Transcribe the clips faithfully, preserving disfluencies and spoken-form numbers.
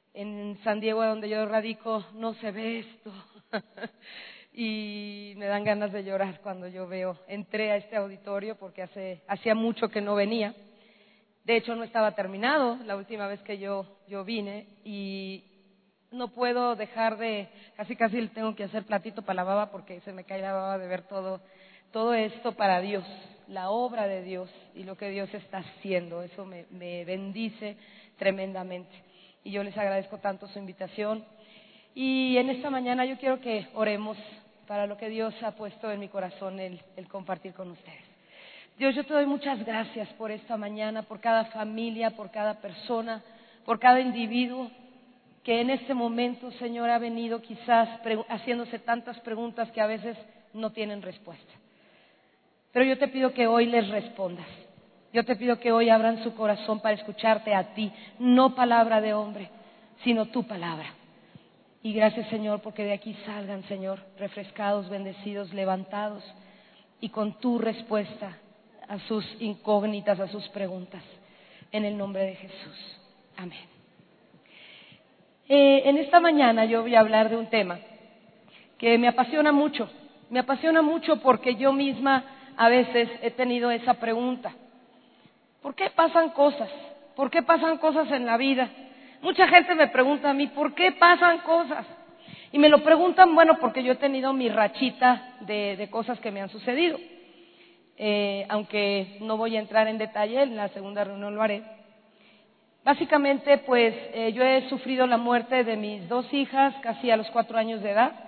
En San Diego, donde yo radico, no se ve esto. Y me dan ganas de llorar cuando yo veo, entré a este auditorio porque hace, hacía mucho que no venía. De hecho, no estaba terminado la última vez que yo, yo vine y no puedo dejar de, casi casi le tengo que hacer platito para la baba porque se me cae la baba de ver todo, todo esto para Dios, la obra de Dios y lo que Dios está haciendo. Eso me, me bendice tremendamente. Y yo les agradezco tanto su invitación. Y en esta mañana yo quiero que oremos para lo que Dios ha puesto en mi corazón, el, el compartir con ustedes. Dios, yo te doy muchas gracias por esta mañana, por cada familia, por cada persona, por cada individuo que en este momento, Señor, ha venido quizás haciéndose tantas preguntas que a veces no tienen respuesta. Pero yo te pido que hoy les respondas. Yo te pido que hoy abran su corazón para escucharte a ti, no palabra de hombre, sino tu palabra. Y gracias, Señor, porque de aquí salgan, Señor, refrescados, bendecidos, levantados y con tu respuesta a sus incógnitas, a sus preguntas. En el nombre de Jesús. Amén. Eh, en esta mañana yo voy a hablar de un tema que me apasiona mucho. Me apasiona mucho porque yo misma a veces he tenido esa pregunta. ¿Por qué pasan cosas? ¿Por qué pasan cosas en la vida? Mucha gente me pregunta a mí, ¿por qué pasan cosas? Y me lo preguntan, bueno, porque yo he tenido mi rachita de, de cosas que me han sucedido. Eh, aunque no voy a entrar en detalle, en la segunda reunión lo haré. Básicamente, pues, eh, yo he sufrido la muerte de mis dos hijas casi a los cuatro años de edad.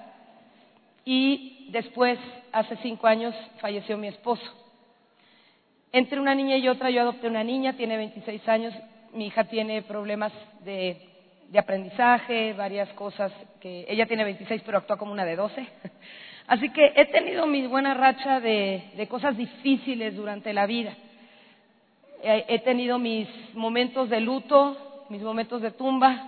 Y después, hace cinco años, falleció mi esposo. Entre una niña y otra, yo adopté una niña, tiene veintiséis años, mi hija tiene problemas de, de aprendizaje, varias cosas, que ella tiene veintiséis pero actúa como una de doce. Así que he tenido mi buena racha de, de cosas difíciles durante la vida. He, he tenido mis momentos de luto, mis momentos de tumba,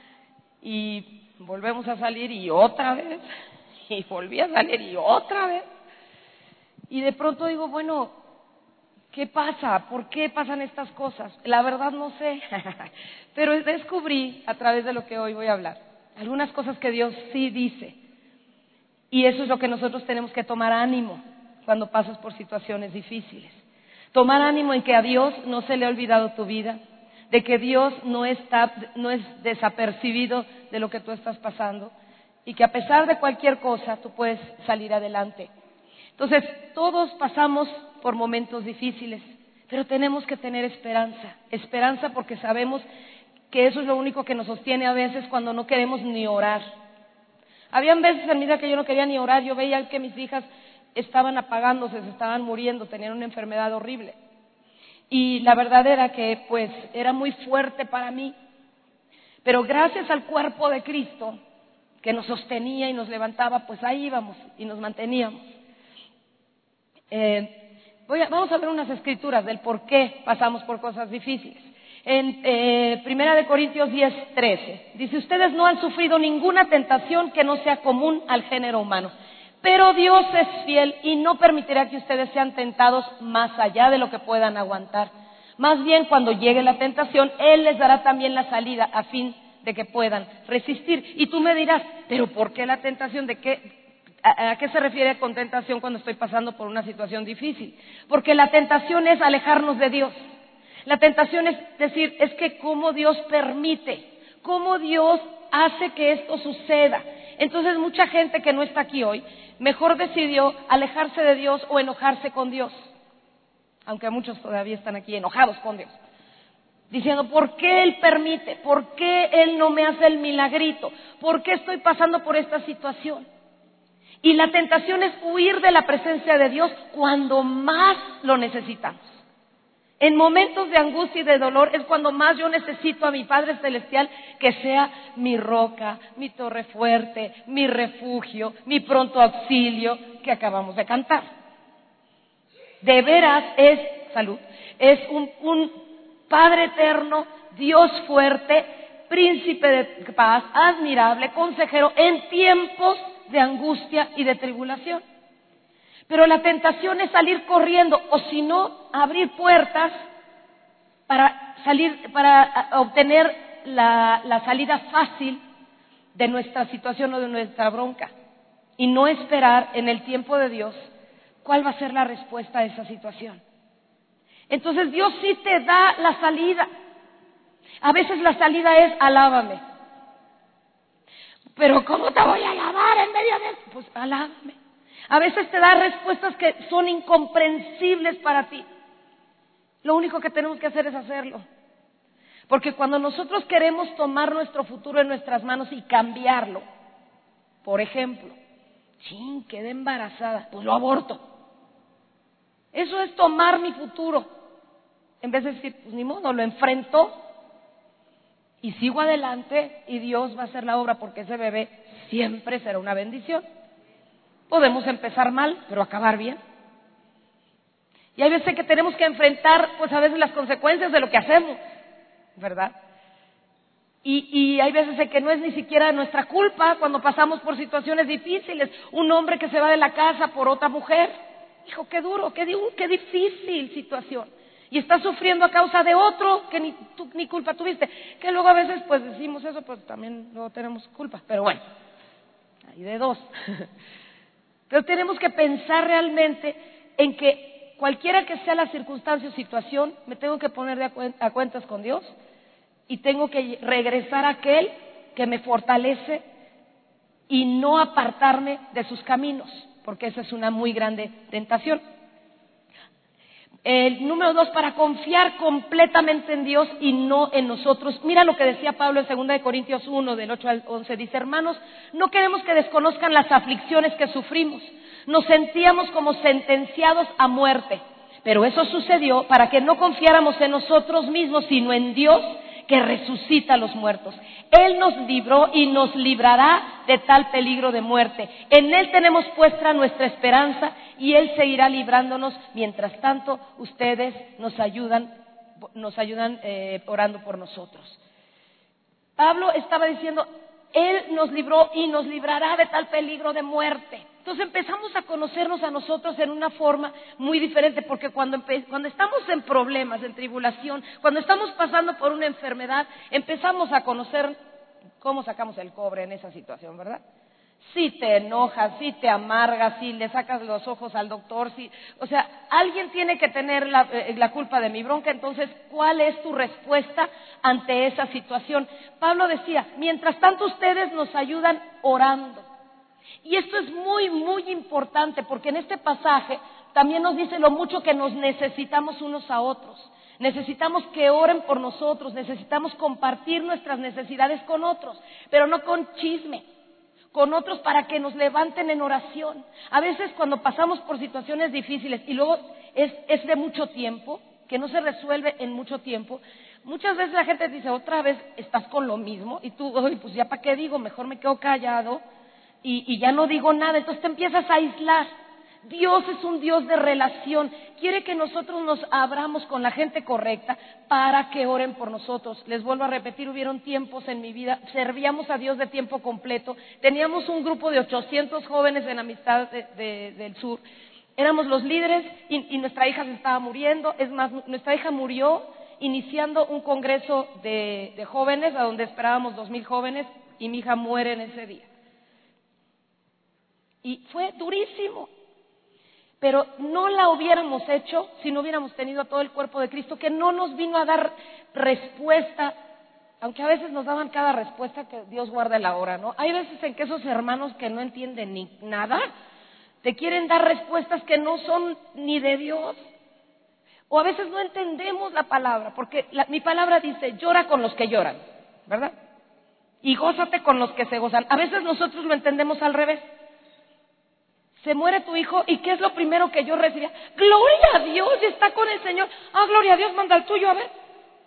y volvemos a salir y otra vez, y volví a salir y otra vez. Y de pronto digo, bueno, ¿qué pasa? ¿Por qué pasan estas cosas? La verdad no sé, pero descubrí a través de lo que hoy voy a hablar algunas cosas que Dios sí dice. Y eso es lo que nosotros tenemos que tomar ánimo cuando pasas por situaciones difíciles. Tomar ánimo en que a Dios no se le ha olvidado tu vida, de que Dios no está, no es desapercibido de lo que tú estás pasando y que a pesar de cualquier cosa tú puedes salir adelante. Entonces, todos pasamos por momentos difíciles, pero tenemos que tener esperanza, esperanza porque sabemos que eso es lo único que nos sostiene a veces cuando no queremos ni orar. Habían veces en mi vida que yo no quería ni orar, yo veía que mis hijas estaban apagándose, se estaban muriendo, tenían una enfermedad horrible. Y la verdad era que pues era muy fuerte para mí, pero gracias al cuerpo de Cristo que nos sostenía y nos levantaba, pues ahí íbamos y nos manteníamos. Eh, voy a, vamos a ver unas escrituras del por qué pasamos por cosas difíciles. En eh, Primera de Corintios diez, trece, dice, ustedes no han sufrido ninguna tentación que no sea común al género humano, pero Dios es fiel y no permitirá que ustedes sean tentados más allá de lo que puedan aguantar. Más bien, cuando llegue la tentación, Él les dará también la salida a fin de que puedan resistir. Y tú me dirás, ¿pero por qué la tentación? ¿De qué? ¿A qué se refiere con tentación cuando estoy pasando por una situación difícil? Porque la tentación es alejarnos de Dios. La tentación es decir, es que cómo Dios permite, cómo Dios hace que esto suceda. Entonces mucha gente que no está aquí hoy, mejor decidió alejarse de Dios o enojarse con Dios. Aunque muchos todavía están aquí enojados con Dios. Diciendo, ¿por qué Él permite? ¿Por qué Él no me hace el milagrito? ¿Por qué estoy pasando por esta situación? Y la tentación es huir de la presencia de Dios cuando más lo necesitamos. En momentos de angustia y de dolor es cuando más yo necesito a mi Padre Celestial que sea mi roca, mi torre fuerte, mi refugio, mi pronto auxilio que acabamos de cantar. De veras es, salud, es un, un Padre eterno, Dios fuerte, príncipe de paz, admirable, consejero en tiempos de angustia y de tribulación. Pero la tentación es salir corriendo o si no, abrir puertas para salir, para obtener la, la salida fácil de nuestra situación o de nuestra bronca y no esperar en el tiempo de Dios cuál va a ser la respuesta a esa situación. Entonces Dios sí te da la salida. A veces la salida es alábame. Pero ¿cómo te voy a alabar en medio de esto? Pues alábame. A veces te da respuestas que son incomprensibles para ti. Lo único que tenemos que hacer es hacerlo. Porque cuando nosotros queremos tomar nuestro futuro en nuestras manos y cambiarlo, por ejemplo, chin, quedé embarazada, pues lo aborto. Eso es tomar mi futuro. En vez de decir, pues ni modo, lo enfrento y sigo adelante y Dios va a hacer la obra porque ese bebé siempre será una bendición. Podemos empezar mal, pero acabar bien. Y hay veces que tenemos que enfrentar, pues a veces las consecuencias de lo que hacemos, ¿verdad? Y, y hay veces en que no es ni siquiera nuestra culpa cuando pasamos por situaciones difíciles. Un hombre que se va de la casa por otra mujer, hijo, qué duro, qué, qué difícil situación. Y está sufriendo a causa de otro que ni, tú, ni culpa tuviste. Que luego a veces pues decimos eso, pues también luego tenemos culpa. Pero bueno, hay de dos. Pero tenemos que pensar realmente en que cualquiera que sea la circunstancia o situación, me tengo que poner de a, cuen- a cuentas con Dios y tengo que regresar a aquel que me fortalece y no apartarme de sus caminos, porque esa es una muy grande tentación. El número dos, para confiar completamente en Dios y no en nosotros. Mira lo que decía Pablo en segunda de Corintios uno, del ocho al once. Dice, hermanos, no queremos que desconozcan las aflicciones que sufrimos. Nos sentíamos como sentenciados a muerte. Pero eso sucedió para que no confiáramos en nosotros mismos, sino en Dios, que resucita a los muertos. Él nos libró y nos librará de tal peligro de muerte. En Él tenemos puesta nuestra esperanza y Él seguirá librándonos. Mientras tanto, ustedes nos ayudan, nos ayudan eh, orando por nosotros. Pablo estaba diciendo, Él nos libró y nos librará de tal peligro de muerte. Entonces empezamos a conocernos a nosotros en una forma muy diferente, porque cuando, empe- cuando estamos en problemas, en tribulación, cuando estamos pasando por una enfermedad, empezamos a conocer cómo sacamos el cobre en esa situación, ¿verdad? Si te enojas, si te amargas, si le sacas los ojos al doctor, si, o sea, alguien tiene que tener la, eh, la culpa de mi bronca. Entonces, ¿cuál es tu respuesta ante esa situación? Pablo decía, mientras tanto ustedes nos ayudan orando. Y esto es muy, muy importante, porque en este pasaje también nos dice lo mucho que nos necesitamos unos a otros. Necesitamos que oren por nosotros, necesitamos compartir nuestras necesidades con otros, pero no con chisme, con otros para que nos levanten en oración. A veces cuando pasamos por situaciones difíciles y luego es, es de mucho tiempo, que no se resuelve en mucho tiempo, muchas veces la gente dice, otra vez estás con lo mismo, y tú, oye, pues ya para qué digo, mejor me quedo callado y, y ya no digo nada. Entonces te empiezas a aislar. Dios es un Dios de relación, quiere que nosotros nos abramos con la gente correcta para que oren por nosotros. Les vuelvo a repetir, hubieron tiempos en mi vida, servíamos a Dios de tiempo completo, teníamos un grupo de ochocientos jóvenes en Amistad de, de, del Sur, éramos los líderes y, y nuestra hija se estaba muriendo. Es más, nuestra hija murió iniciando un congreso de, de jóvenes, a donde esperábamos dos mil jóvenes, y mi hija muere en ese día. Y fue durísimo. Pero no la hubiéramos hecho si no hubiéramos tenido a todo el cuerpo de Cristo, que no nos vino a dar respuesta, aunque a veces nos daban cada respuesta, que Dios guarde la hora, ¿no? Hay veces en que esos hermanos que no entienden ni nada, te quieren dar respuestas que no son ni de Dios. O a veces no entendemos la palabra, porque la, mi palabra dice, llora con los que lloran, ¿verdad? Y gózate con los que se gozan. A veces nosotros lo entendemos al revés. Se muere tu hijo, ¿y qué es lo primero que yo recibía? ¡Gloria a Dios! Y está con el Señor. ¡Ah, gloria a Dios! Manda el tuyo, a ver.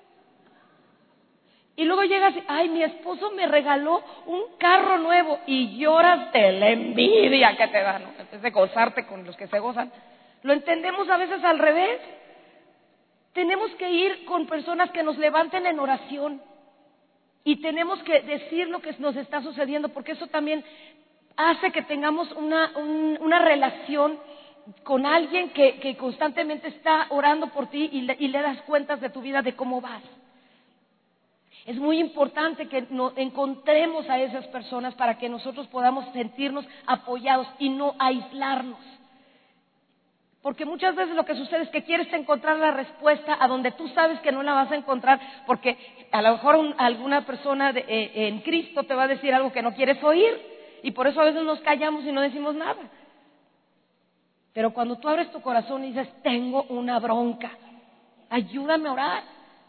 Y luego llegas y, ¡ay, mi esposo me regaló un carro nuevo! Y lloras de la envidia que te da, ¿no? En vez de gozarte con los que se gozan. Lo entendemos a veces al revés. Tenemos que ir con personas que nos levanten en oración. Y tenemos que decir lo que nos está sucediendo, porque eso también hace que tengamos una, un, una relación con alguien que, que constantemente está orando por ti y le, y le das cuentas de tu vida, de cómo vas. Es muy importante que no encontremos a esas personas para que nosotros podamos sentirnos apoyados y no aislarnos. Porque muchas veces lo que sucede es que quieres encontrar la respuesta a donde tú sabes que no la vas a encontrar, porque a lo mejor un, alguna persona de, eh, en Cristo te va a decir algo que no quieres oír, y por eso a veces nos callamos y no decimos nada. Pero cuando tú abres tu corazón y dices, tengo una bronca, ayúdame a orar.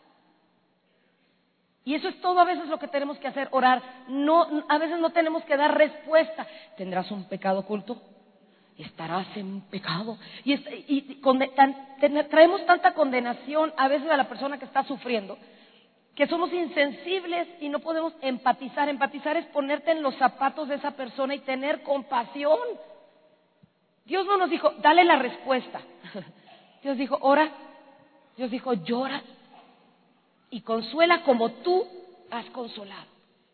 Y eso es todo a veces lo que tenemos que hacer, orar. No, a veces no tenemos que dar respuesta. ¿Tendrás un pecado oculto? Estarás en pecado. Y, y, y conde, tan, traemos tanta condenación a veces a la persona que está sufriendo, que somos insensibles y no podemos empatizar. Empatizar es ponerte en los zapatos de esa persona y tener compasión. Dios no nos dijo, dale la respuesta. Dios dijo, ora. Dios dijo, llora y consuela como tú has consolado.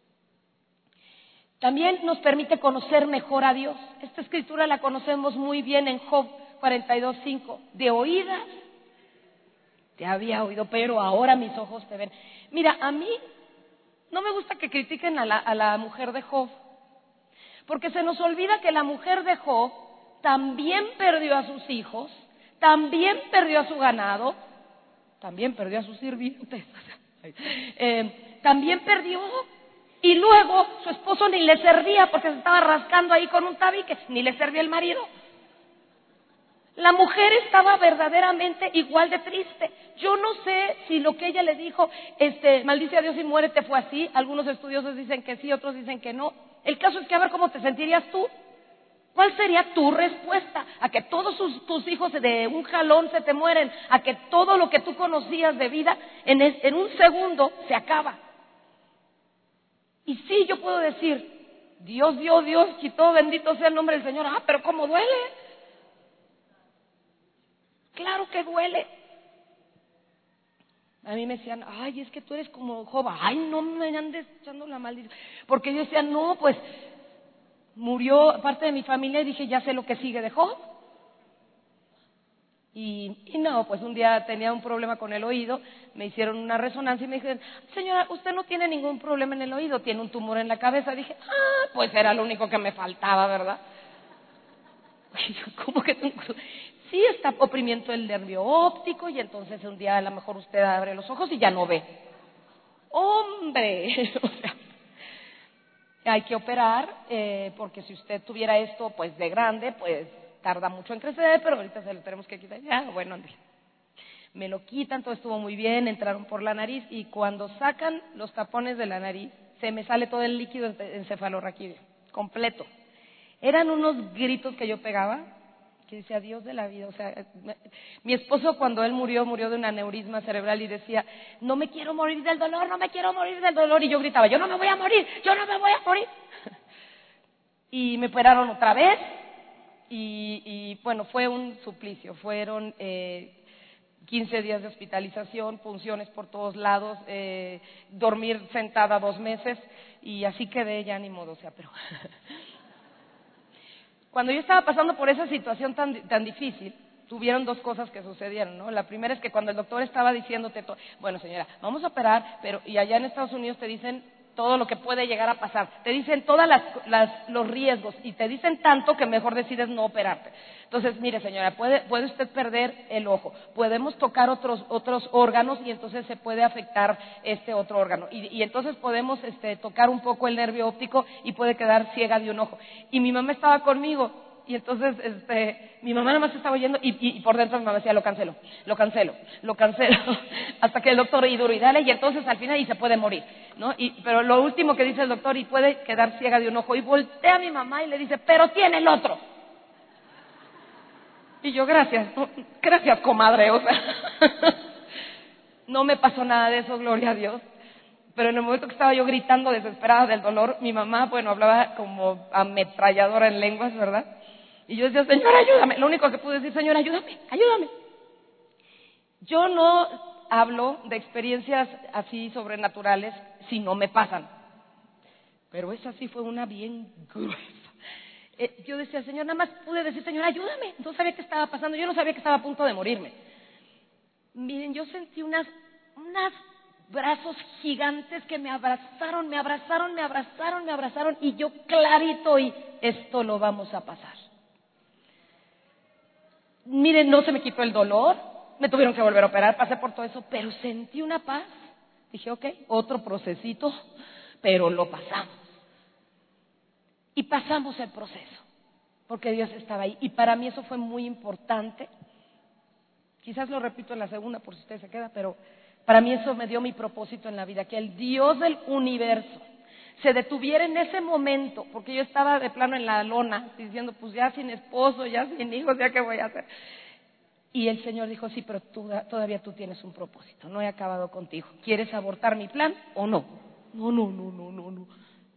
También nos permite conocer mejor a Dios. Esta escritura la conocemos muy bien en Job cuarenta y dos, cinco. De oídas te había oído, pero ahora mis ojos te ven. Mira, a mí no me gusta que critiquen a la, a la mujer de Job, porque se nos olvida que la mujer de Job también perdió a sus hijos, también perdió a su ganado, también perdió a sus sirvientes, eh, también perdió. Y luego su esposo ni le servía porque se estaba rascando ahí con un tabique, ni le servía el marido. La mujer estaba verdaderamente igual de triste. Yo no sé si lo que ella le dijo, este, maldice a Dios y muérete, fue así. Algunos estudiosos dicen que sí, otros dicen que no. El caso es que a ver cómo te sentirías tú. ¿Cuál sería tu respuesta? ¿A que todos sus, tus hijos de un jalón se te mueren? ¿A que todo lo que tú conocías de vida en, es, en un segundo se acaba? Y sí, yo puedo decir, Dios dio, Dios quitó, bendito sea el nombre del Señor. Ah, pero ¿cómo duele? Claro que duele. A mí me decían, ay, es que tú eres como Job. Ay, no me andes echando la maldición. Porque yo decía, no, pues murió parte de mi familia y dije, ya sé lo que sigue de Job. Y, y no, pues un día tenía un problema con el oído, me hicieron una resonancia y me dijeron, señora, usted no tiene ningún problema en el oído, tiene un tumor en la cabeza. Dije, ah, pues era lo único que me faltaba, ¿verdad? Y yo, ¿cómo que tengo? Sí, está oprimiendo el nervio óptico y entonces un día a lo mejor usted abre los ojos y ya no ve. ¡Hombre! O sea, hay que operar, eh, porque si usted tuviera esto pues de grande, pues tarda mucho en crecer, pero ahorita se lo tenemos que quitar. Ya, bueno, ande. Me lo quitan, todo estuvo muy bien, entraron por la nariz y cuando sacan los tapones de la nariz, se me sale todo el líquido encefalorraquídeo, completo. Eran unos gritos que yo pegaba, que decía, Dios de la vida. O sea, me, mi esposo cuando él murió, murió de un aneurisma cerebral y decía, no me quiero morir del dolor, no me quiero morir del dolor. Y yo gritaba, yo no me voy a morir, yo no me voy a morir. Y me operaron otra vez. Y, y bueno, fue un suplicio, fueron eh, quince días de hospitalización, punciones por todos lados, eh, dormir sentada dos meses y así quedé, ya ni modo, o sea, pero cuando yo estaba pasando por esa situación tan, tan difícil, tuvieron dos cosas que sucedieron, ¿no? La primera es que cuando el doctor estaba diciéndote, to- bueno señora, vamos a operar, pero y allá en Estados Unidos te dicen todo lo que puede llegar a pasar, te dicen todos los riesgos y te dicen tanto que mejor decides no operarte. Entonces, mire señora, puede, puede usted perder el ojo, podemos tocar otros otros órganos y entonces se puede afectar este otro órgano y, y entonces podemos este, tocar un poco el nervio óptico y puede quedar ciega de un ojo. Y mi mamá estaba conmigo. Y entonces, este, mi mamá nada más estaba oyendo y, y, y por dentro mi mamá decía, lo cancelo, lo cancelo, lo cancelo, hasta que el doctor, y duro, y dale, y entonces al final y se puede morir, ¿no? Y, pero lo último que dice el doctor, y puede quedar ciega de un ojo, y voltea a mi mamá y le dice, pero tiene el otro. Y yo, gracias, gracias comadre, o sea, no me pasó nada de eso, gloria a Dios. Pero en el momento que estaba yo gritando desesperada del dolor, mi mamá, bueno, hablaba como ametralladora en lenguas, ¿verdad? Y yo decía, Señor, ayúdame. Lo único que pude decir, Señor, ayúdame, ayúdame. Yo no hablo de experiencias así sobrenaturales si no me pasan. Pero esa sí fue una bien gruesa. Eh, yo decía, Señor, nada más pude decir, Señor, ayúdame. No sabía qué estaba pasando, yo no sabía que estaba a punto de morirme. Miren, yo sentí unas, unas brazos gigantes que me abrazaron, me abrazaron, me abrazaron, me abrazaron, y yo clarito, y esto lo vamos a pasar. Miren, no se me quitó el dolor, me tuvieron que volver a operar, pasé por todo eso, pero sentí una paz. Dije, ok, otro procesito, pero lo pasamos. Y pasamos el proceso, porque Dios estaba ahí. Y para mí eso fue muy importante. Quizás lo repito en la segunda por si usted se queda, pero para mí eso me dio mi propósito en la vida, que el Dios del universo se detuviera en ese momento, porque yo estaba de plano en la lona, diciendo, pues ya sin esposo, ya sin hijos, ya qué voy a hacer. Y el Señor dijo, sí, pero tú, todavía tú tienes un propósito, no he acabado contigo. ¿Quieres abortar mi plan o no? No, no, no, no, no, no.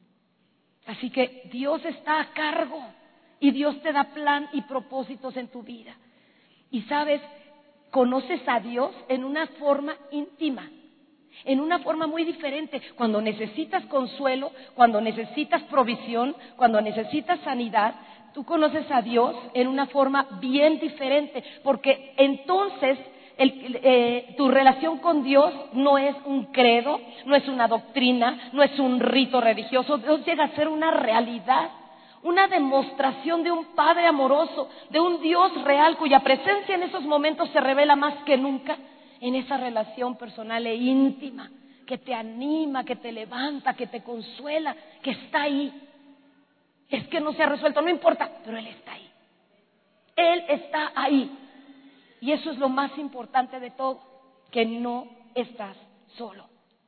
Así que Dios está a cargo y Dios te da plan y propósitos en tu vida. Y sabes, conoces a Dios en una forma íntima, en una forma muy diferente. Cuando necesitas consuelo, cuando necesitas provisión, cuando necesitas sanidad, tú conoces a Dios en una forma bien diferente, porque entonces el, eh, tu relación con Dios no es un credo, no es una doctrina, no es un rito religioso. Dios llega a ser una realidad, una demostración de un Padre amoroso, de un Dios real cuya presencia en esos momentos se revela más que nunca en esa relación personal e íntima, que te anima, que te levanta, que te consuela, que está ahí. Es que no se ha resuelto, no importa, pero Él está ahí. Él está ahí. Y eso es lo más importante de todo, que no estás solo.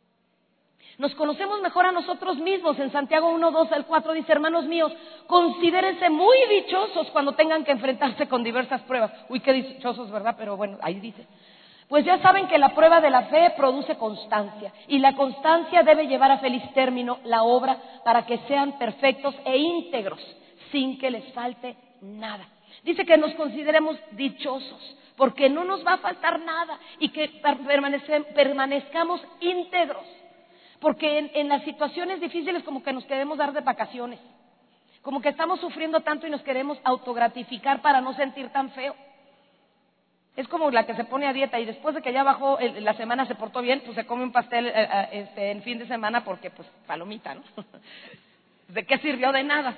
Nos conocemos mejor a nosotros mismos. En Santiago uno, dos al cuatro dice, hermanos míos, considérense muy dichosos cuando tengan que enfrentarse con diversas pruebas. Uy, qué dichosos, ¿verdad? Pero bueno, ahí dice. Pues ya saben que la prueba de la fe produce constancia, y la constancia debe llevar a feliz término la obra para que sean perfectos e íntegros, sin que les falte nada. Dice que nos consideremos dichosos, porque no nos va a faltar nada, y que permanezcamos íntegros, porque en, en las situaciones difíciles como que nos queremos dar de vacaciones, como que estamos sufriendo tanto y nos queremos autogratificar para no sentir tan feo. Es como la que se pone a dieta y después de que ya bajó el, la semana se portó bien, pues se come un pastel eh, eh, este, en fin de semana porque pues palomita, ¿no? ¿De qué sirvió? De nada.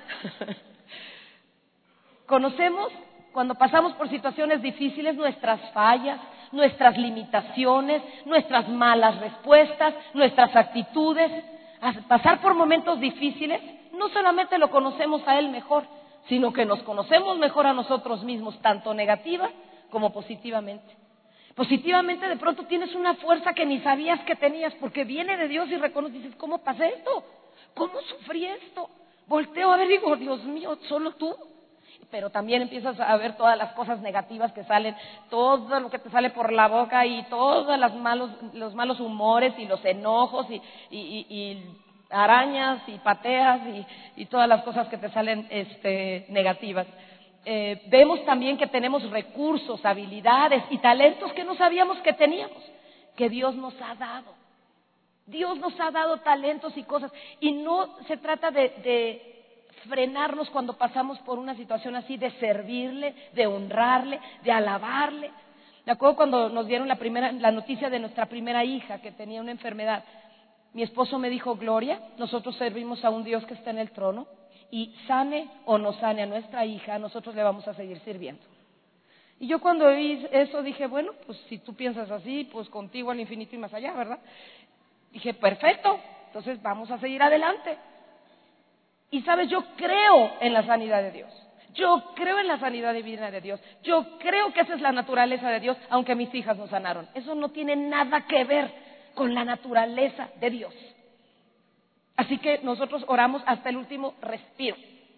Conocemos cuando pasamos por situaciones difíciles nuestras fallas, nuestras limitaciones, nuestras malas respuestas, nuestras actitudes. Al pasar por momentos difíciles, no solamente lo conocemos a Él mejor, sino que nos conocemos mejor a nosotros mismos, tanto negativa como positivamente. Positivamente de pronto tienes una fuerza que ni sabías que tenías, porque viene de Dios y reconoces, dices, ¿cómo pasé esto? ¿Cómo sufrí esto? Volteo a ver y digo, Dios mío, solo tú. Pero también empiezas a ver todas las cosas negativas que salen, todo lo que te sale por la boca y todos los malos, los malos humores y los enojos y, y, y, y arañas y pateas y, y todas las cosas que te salen este, negativas. Eh, vemos también que tenemos recursos, habilidades y talentos que no sabíamos que teníamos, que Dios nos ha dado. Dios nos ha dado talentos y cosas, y no se trata de, de frenarnos cuando pasamos por una situación así, de servirle, de honrarle, de alabarle. Me acuerdo cuando nos dieron la primera, la noticia de nuestra primera hija que tenía una enfermedad. Mi esposo me dijo, Gloria, nosotros servimos a un Dios que está en el trono, y sane o no sane a nuestra hija, nosotros le vamos a seguir sirviendo. Y yo cuando oí eso dije, bueno, pues si tú piensas así, pues contigo al infinito y más allá, ¿verdad? Dije, perfecto, entonces vamos a seguir adelante. Y sabes, yo creo en la sanidad de Dios. Yo creo en la sanidad divina de Dios. Yo creo que esa es la naturaleza de Dios, aunque mis hijas no sanaron. Eso no tiene nada que ver con la naturaleza de Dios. Así que nosotros oramos hasta el último respiro.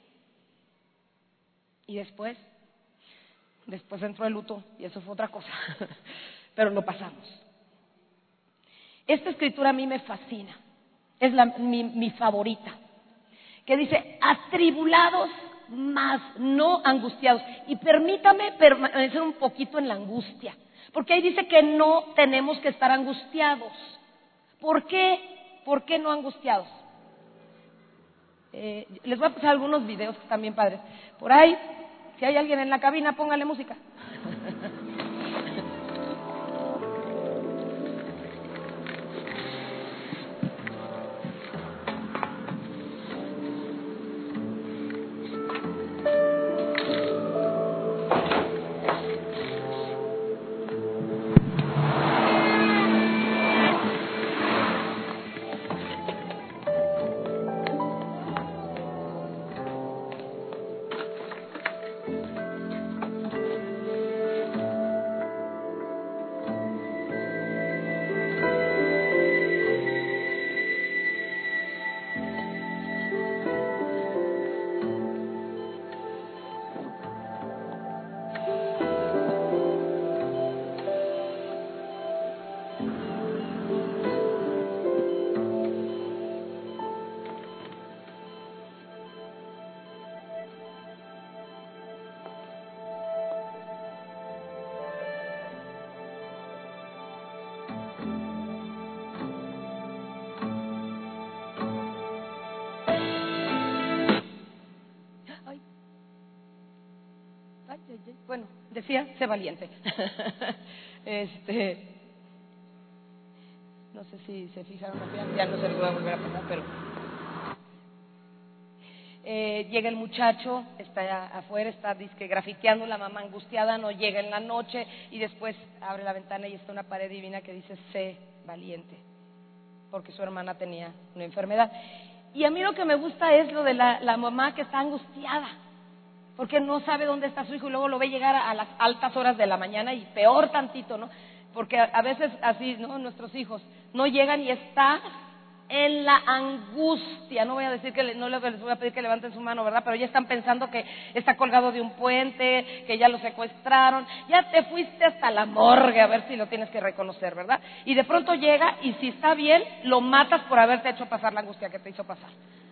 Y después, después entró el luto y eso fue otra cosa, pero lo pasamos. Esta escritura a mí me fascina, es la, mi, mi favorita, que dice, atribulados mas no angustiados. Y permítame permanecer un poquito en la angustia, porque ahí dice que no tenemos que estar angustiados. ¿Por qué? ¿Por qué no angustiados? Eh, les voy a pasar algunos videos que están bien padres. Por ahí, si hay alguien en la cabina, póngale música. bueno, decía, sé valiente. este, no sé si se fijaron, ya no se les va a volver a pasar, pero eh, llega el muchacho, está afuera, está disque grafiteando, la mamá angustiada, no llega en la noche y después abre la ventana y está una pared divina que dice, sé valiente, porque su hermana tenía una enfermedad. Y a mí lo que me gusta es lo de la, la mamá que está angustiada, porque no sabe dónde está su hijo y luego lo ve llegar a, a las altas horas de la mañana y peor tantito, ¿no? Porque a, a veces así, ¿no? Nuestros hijos no llegan y está en la angustia. No voy a decir que le, no les voy a pedir que levanten su mano, ¿verdad? Pero ya están pensando que está colgado de un puente, que ya lo secuestraron, ya te fuiste hasta la morgue a ver si lo tienes que reconocer, ¿verdad? Y de pronto llega y si está bien, lo matas por haberte hecho pasar la angustia que te hizo pasar.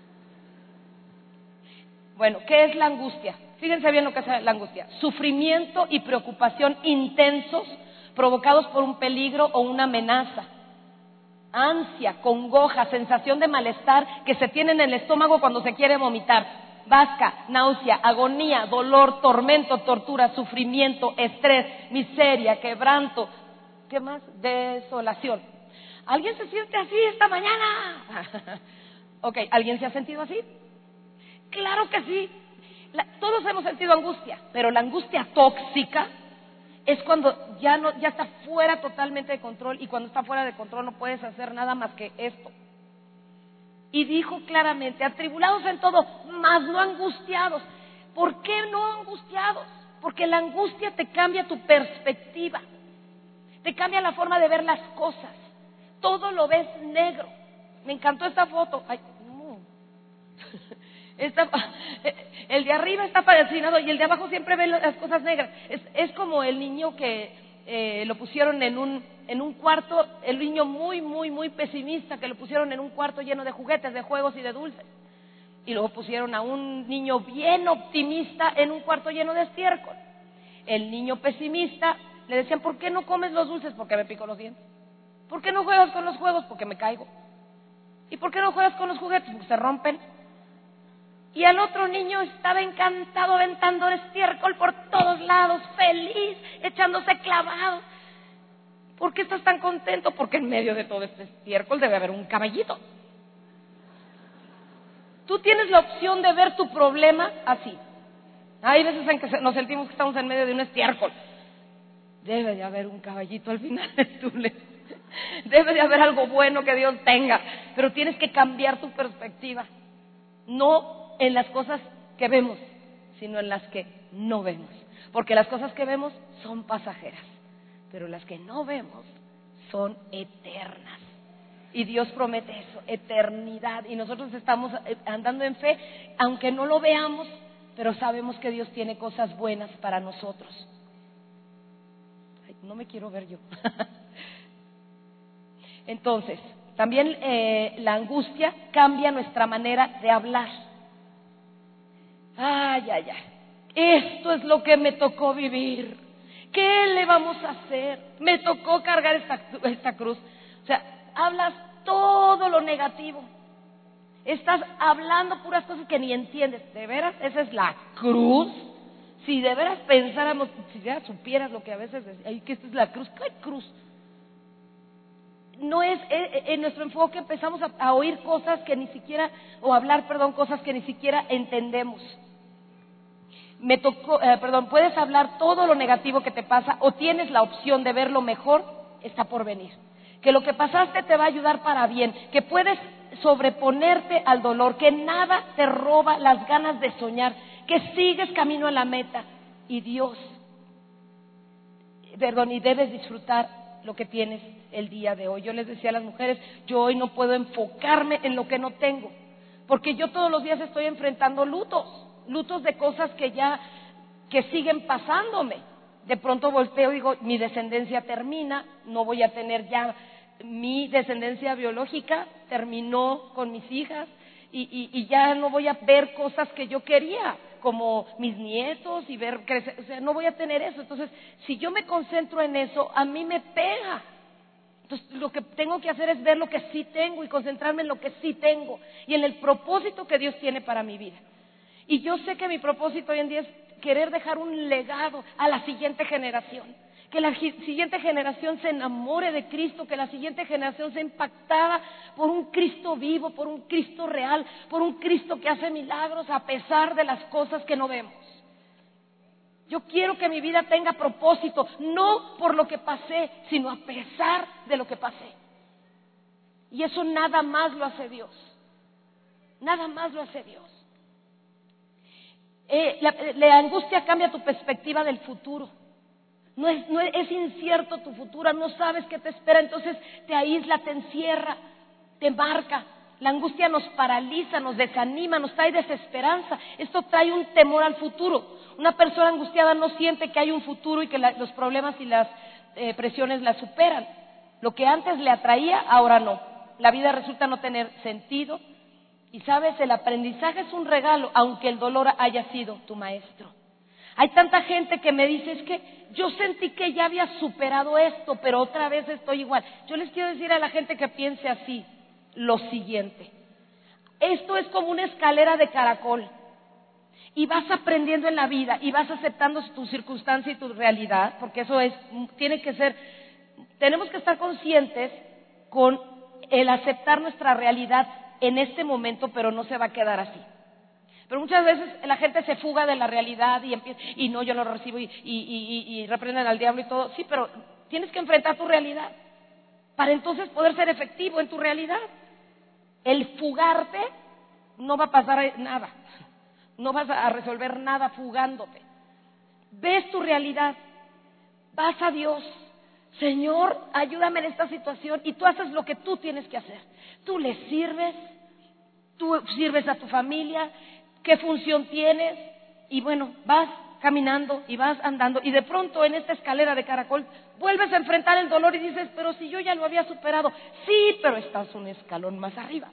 Bueno, ¿qué es la angustia? Fíjense bien lo que es la angustia. Sufrimiento y preocupación intensos provocados por un peligro o una amenaza. Ansia, congoja, sensación de malestar que se tiene en el estómago cuando se quiere vomitar. Vasca, náusea, agonía, dolor, tormento, tortura, sufrimiento, estrés, miseria, quebranto. ¿Qué más? Desolación. ¿Alguien se siente así esta mañana? Ok, ¿alguien se ha sentido así? Claro que sí. La, todos hemos sentido angustia, pero la angustia tóxica es cuando ya no, ya está fuera totalmente de control, y cuando está fuera de control no puedes hacer nada más que esto. Y dijo claramente, atribulados en todo, mas no angustiados. ¿Por qué no angustiados? Porque la angustia te cambia tu perspectiva, te cambia la forma de ver las cosas. Todo lo ves negro. Me encantó esta foto. Ay, no. Está, el de arriba está fascinado y el de abajo siempre ve las cosas negras. Es, es como el niño que eh, lo pusieron en un, en un cuarto, el niño muy, muy, muy pesimista, que lo pusieron en un cuarto lleno de juguetes, de juegos y de dulces. Y luego pusieron a un niño bien optimista en un cuarto lleno de estiércol. El niño pesimista le decían, ¿por qué no comes los dulces? Porque me pico los dientes. ¿Por qué no juegas con los juegos? Porque me caigo. ¿Y por qué no juegas con los juguetes? Porque se rompen. Y al otro niño estaba encantado aventando estiércol por todos lados, feliz, echándose clavado. ¿Por qué estás tan contento? Porque en medio de todo este estiércol debe haber un caballito. Tú tienes la opción de ver tu problema así. Hay veces en que nos sentimos que estamos en medio de un estiércol. Debe de haber un caballito al final del túnel. Debe de haber algo bueno que Dios tenga. Pero tienes que cambiar tu perspectiva. No en las cosas que vemos, sino en las que no vemos. Porque las cosas que vemos son pasajeras, pero las que no vemos son eternas. Y Dios promete eso, eternidad. Y nosotros estamos andando en fe, aunque no lo veamos, pero sabemos que Dios tiene cosas buenas para nosotros. Ay, no me quiero ver yo. Entonces, también eh, la angustia cambia nuestra manera de hablar. Ay, ay, ay, esto es lo que me tocó vivir. ¿Qué le vamos a hacer? Me tocó cargar esta, esta cruz. O sea, hablas todo lo negativo. Estás hablando puras cosas que ni entiendes. ¿De veras? ¿Esa es la cruz? Si de veras pensáramos, si ya supieras lo que a veces decimos, ay, que esta es la cruz. ¿Qué cruz? No es, en nuestro enfoque empezamos a, a oír cosas que ni siquiera, o hablar, perdón, cosas que ni siquiera entendemos. Me tocó, eh, perdón, puedes hablar todo lo negativo que te pasa, o tienes la opción de ver lo mejor, está por venir. Que lo que pasaste te va a ayudar para bien, que puedes sobreponerte al dolor, que nada te roba las ganas de soñar, que sigues camino a la meta, y Dios, perdón, y debes disfrutar lo que tienes el día de hoy. Yo les decía a las mujeres, yo hoy no puedo enfocarme en lo que no tengo, porque yo todos los días estoy enfrentando lutos, lutos de cosas que ya, que siguen pasándome. De pronto volteo y digo, mi descendencia termina, no voy a tener ya, mi descendencia biológica terminó con mis hijas, y, y, y ya no voy a ver cosas que yo quería, como mis nietos y ver crecer, o sea, no voy a tener eso. Entonces, si yo me concentro en eso, a mí me pega. Entonces, lo que tengo que hacer es ver lo que sí tengo y concentrarme en lo que sí tengo y en el propósito que Dios tiene para mi vida. Y yo sé que mi propósito hoy en día es querer dejar un legado a la siguiente generación. Que la siguiente generación se enamore de Cristo, que la siguiente generación sea impactada por un Cristo vivo, por un Cristo real, por un Cristo que hace milagros a pesar de las cosas que no vemos. Yo quiero que mi vida tenga propósito, no por lo que pasé, sino a pesar de lo que pasé. Y eso nada más lo hace Dios. Nada más lo hace Dios. Eh, la, la angustia cambia tu perspectiva del futuro. No es, no es, es incierto tu futuro, no sabes qué te espera, entonces te aísla, te encierra, te marca. La angustia nos paraliza, nos desanima, nos trae desesperanza. Esto trae un temor al futuro. Una persona angustiada no siente que hay un futuro y que la, los problemas y las eh, presiones la superan. Lo que antes le atraía, ahora no. La vida resulta no tener sentido. Y sabes, el aprendizaje es un regalo, aunque el dolor haya sido tu maestro. Hay tanta gente que me dice, es que yo sentí que ya había superado esto, pero otra vez estoy igual. Yo les quiero decir a la gente que piense así, lo siguiente. Esto es como una escalera de caracol. Y vas aprendiendo en la vida, y vas aceptando tu circunstancia y tu realidad, porque eso es, tiene que ser, tenemos que estar conscientes con el aceptar nuestra realidad en este momento, pero no se va a quedar así. Pero muchas veces la gente se fuga de la realidad y empieza, y no, yo no lo recibo y, y, y, y reprenden al diablo y todo. Sí, pero tienes que enfrentar tu realidad para entonces poder ser efectivo en tu realidad. El fugarte no va a pasar nada, no vas a resolver nada fugándote. Ves tu realidad, vas a Dios, Señor, ayúdame en esta situación, y tú haces lo que tú tienes que hacer. Tú le sirves, tú sirves a tu familia. ¿Qué función tienes? Y bueno, vas caminando y vas andando y de pronto en esta escalera de caracol vuelves a enfrentar el dolor y dices, pero si yo ya lo había superado. Sí, pero estás un escalón más arriba.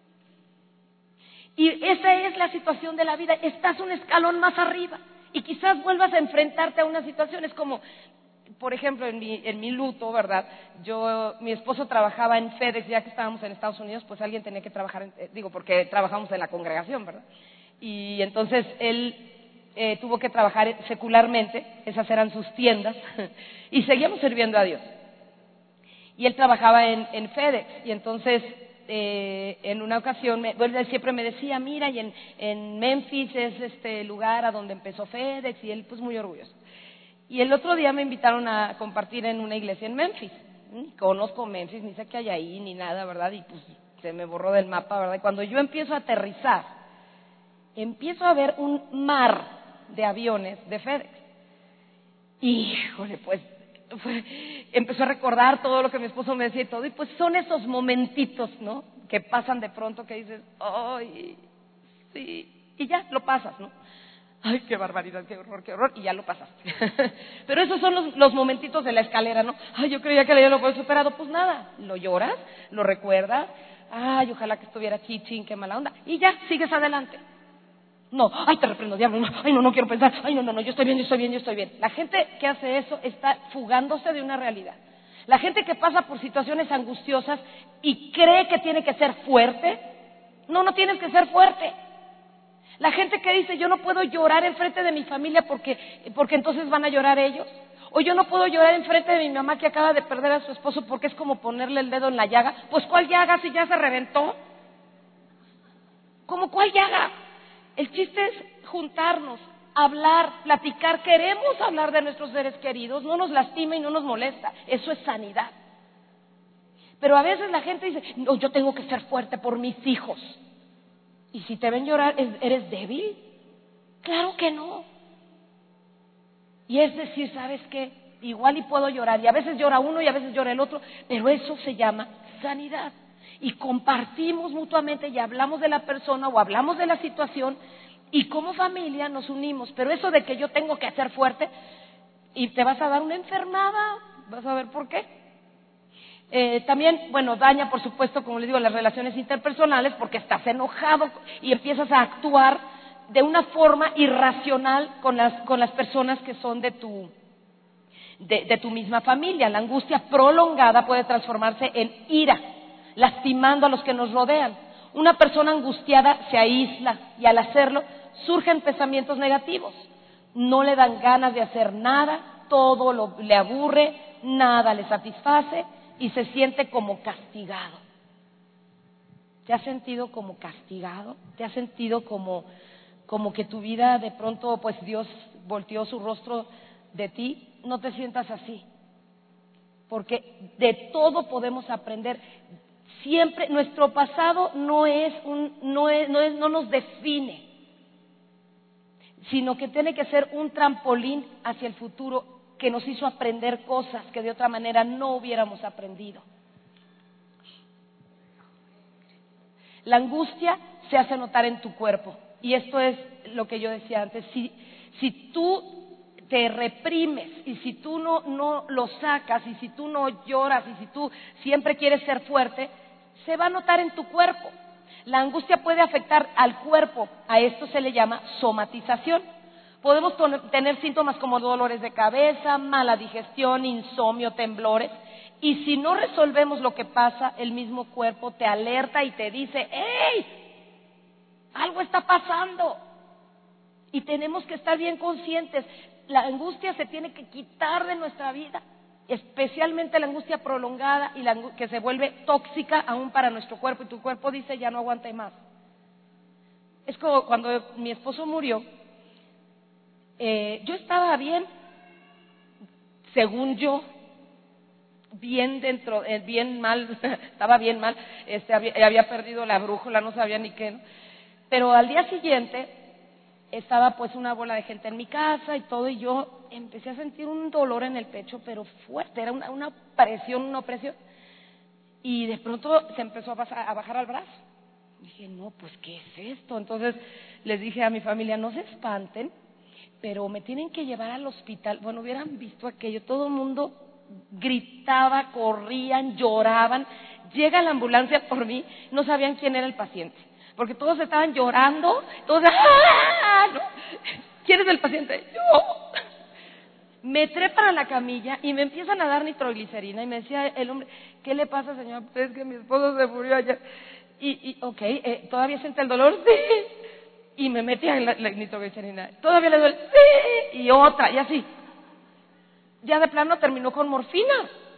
Y esa es la situación de la vida, estás un escalón más arriba y quizás vuelvas a enfrentarte a una situación. Es como, por ejemplo, en mi, en mi luto, ¿verdad? Yo, mi esposo trabajaba en FedEx, ya que estábamos en Estados Unidos, pues alguien tenía que trabajar, en, eh, digo, porque trabajamos en la congregación, ¿verdad? Y entonces él eh, tuvo que trabajar secularmente, esas eran sus tiendas, y seguíamos sirviendo a Dios. Y él trabajaba en, en FedEx, y entonces eh, en una ocasión, me, bueno, él siempre me decía, mira, y en, en Memphis es este lugar a donde empezó FedEx, y él pues muy orgulloso. Y el otro día me invitaron a compartir en una iglesia en Memphis. Ni conozco Memphis, ni sé qué hay ahí, ni nada, ¿verdad? Y pues se me borró del mapa, ¿verdad? Y cuando yo empiezo a aterrizar, empiezo a ver un mar de aviones de FedEx. Híjole, pues, pues empezó a recordar todo lo que mi esposo me decía y todo. Y pues son esos momentitos, ¿no? Que pasan de pronto que dices, ¡ay! Sí. Y ya, lo pasas, ¿no? ¡Ay, qué barbaridad, qué horror, qué horror! Y ya lo pasaste. Pero esos son los, los momentitos de la escalera, ¿no? ¡Ay, yo creía que ya lo había superado! Pues nada, lo lloras, lo recuerdas. ¡Ay, ojalá que estuviera chichín, qué mala onda! Y ya, sigues adelante. No, ay, te reprendo, diablo, no, ay, no, no quiero pensar, ay, no, no, no, yo estoy bien, yo estoy bien, yo estoy bien. La gente que hace eso está fugándose de una realidad. La gente que pasa por situaciones angustiosas y cree que tiene que ser fuerte, no, no tienes que ser fuerte. La gente que dice, yo no puedo llorar enfrente de mi familia porque, porque entonces van a llorar ellos. O yo no puedo llorar enfrente de mi mamá que acaba de perder a su esposo porque es como ponerle el dedo en la llaga. Pues, ¿cuál llaga si ya se reventó? ¿Cómo cuál llaga? El chiste es juntarnos, hablar, platicar. Queremos hablar de nuestros seres queridos, no nos lastima y no nos molesta. Eso es sanidad. Pero a veces la gente dice, no, yo tengo que ser fuerte por mis hijos. Y si te ven llorar, ¿eres débil? Claro que no. Y es decir, ¿sabes qué? Igual y puedo llorar. Y a veces llora uno y a veces llora el otro. Pero eso se llama sanidad. Y compartimos mutuamente y hablamos de la persona o hablamos de la situación y como familia nos unimos. Pero eso de que yo tengo que ser fuerte y te vas a dar una enfermada, vas a ver por qué. Eh, también, bueno, daña por supuesto, como les digo, las relaciones interpersonales porque estás enojado y empiezas a actuar de una forma irracional con las, con las personas que son de tu, de, de tu misma familia. La angustia prolongada puede transformarse en ira, lastimando a los que nos rodean. Una persona angustiada se aísla y al hacerlo surgen pensamientos negativos. no le dan ganas de hacer nada, todo lo, le aburre, nada le satisface y se siente como castigado. ¿Te has sentido como castigado? ¿Te has sentido como, como que tu vida de pronto pues Dios volteó su rostro de ti? No te sientas así, porque de todo podemos aprender. Siempre nuestro pasado no es un, no es, no es, no nos define, sino que tiene que ser un trampolín hacia el futuro que nos hizo aprender cosas que de otra manera no hubiéramos aprendido. La angustia se hace notar en tu cuerpo, y esto es lo que yo decía antes. Si, si tú te reprimes y si tú no, no lo sacas y si tú no lloras y si tú siempre quieres ser fuerte, se va a notar en tu cuerpo. La angustia puede afectar al cuerpo, a esto se le llama somatización. Podemos tener síntomas como dolores de cabeza, mala digestión, insomnio, temblores. Y si no resolvemos lo que pasa, el mismo cuerpo te alerta y te dice, ¡hey! Algo está pasando. Y tenemos que estar bien conscientes. La angustia se tiene que quitar de nuestra vida, especialmente la angustia prolongada y la que se vuelve tóxica aún para nuestro cuerpo. Y tu cuerpo dice, ya no aguante más. Es como cuando mi esposo murió, eh, yo estaba bien, según yo, bien dentro, eh, bien mal, estaba bien mal, este, había, había perdido la brújula, no sabía ni qué, ¿no? Pero al día siguiente estaba pues una bola de gente en mi casa y todo, y yo empecé a sentir un dolor en el pecho, pero fuerte, era una, una presión, una opresión, y de pronto se empezó a, pasar, a bajar al brazo. Dije, no, pues ¿qué es esto? Entonces les dije a mi familia, no se espanten, pero me tienen que llevar al hospital. Bueno, hubieran visto aquello, todo el mundo gritaba, corrían, lloraban. Llega la ambulancia por mí, no sabían quién era el paciente, porque todos estaban llorando, todos, ¡ah! ¿No? ¿Quién es el paciente? Yo. Me trepan a la camilla y me empiezan a dar nitroglicerina y me decía el hombre, ¿qué le pasa, señor? Pues es que mi esposo se murió ayer. Y, y ok, eh, ¿todavía siente el dolor? Sí. Y me metían la, la nitroglicerina. ¿Todavía le duele? Sí. Y otra, y así. Ya de plano terminó con morfina.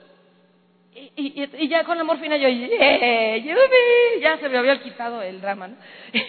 Y, y, y ya con la morfina yo, yeah, ayúdame, ya se me había quitado el drama, ¿no?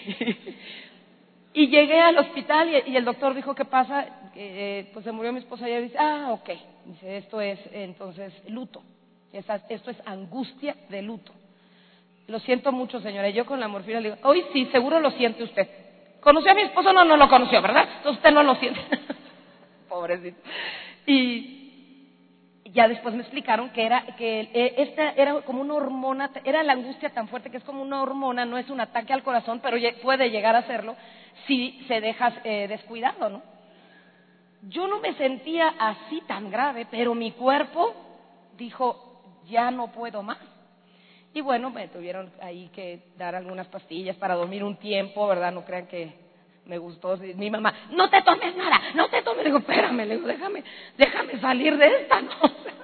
Y llegué al hospital y, y el doctor dijo, ¿qué pasa? Eh, pues se murió mi esposa ayer. Y dice, ah, ok. Dice, esto es entonces luto. Esta, esto es angustia de luto. Lo siento mucho, señora. Y yo con la morfina le digo, hoy sí, seguro lo siente usted. ¿Conoció a mi esposo? No, no lo conoció, ¿verdad? Entonces usted no lo siente. Pobrecito. Y ya después me explicaron que era que esta era como una hormona, era la angustia tan fuerte que es como una hormona, no es un ataque al corazón, pero puede llegar a serlo si se deja eh, descuidado, ¿no? Yo no me sentía así tan grave, pero mi cuerpo dijo, ya no puedo más. Y bueno, me tuvieron ahí que dar algunas pastillas para dormir un tiempo, ¿verdad? No crean que me gustó. Mi mamá, no te tomes nada, no te tomes. Le digo, espérame, le digo, déjame, déjame salir de esta, ¿no?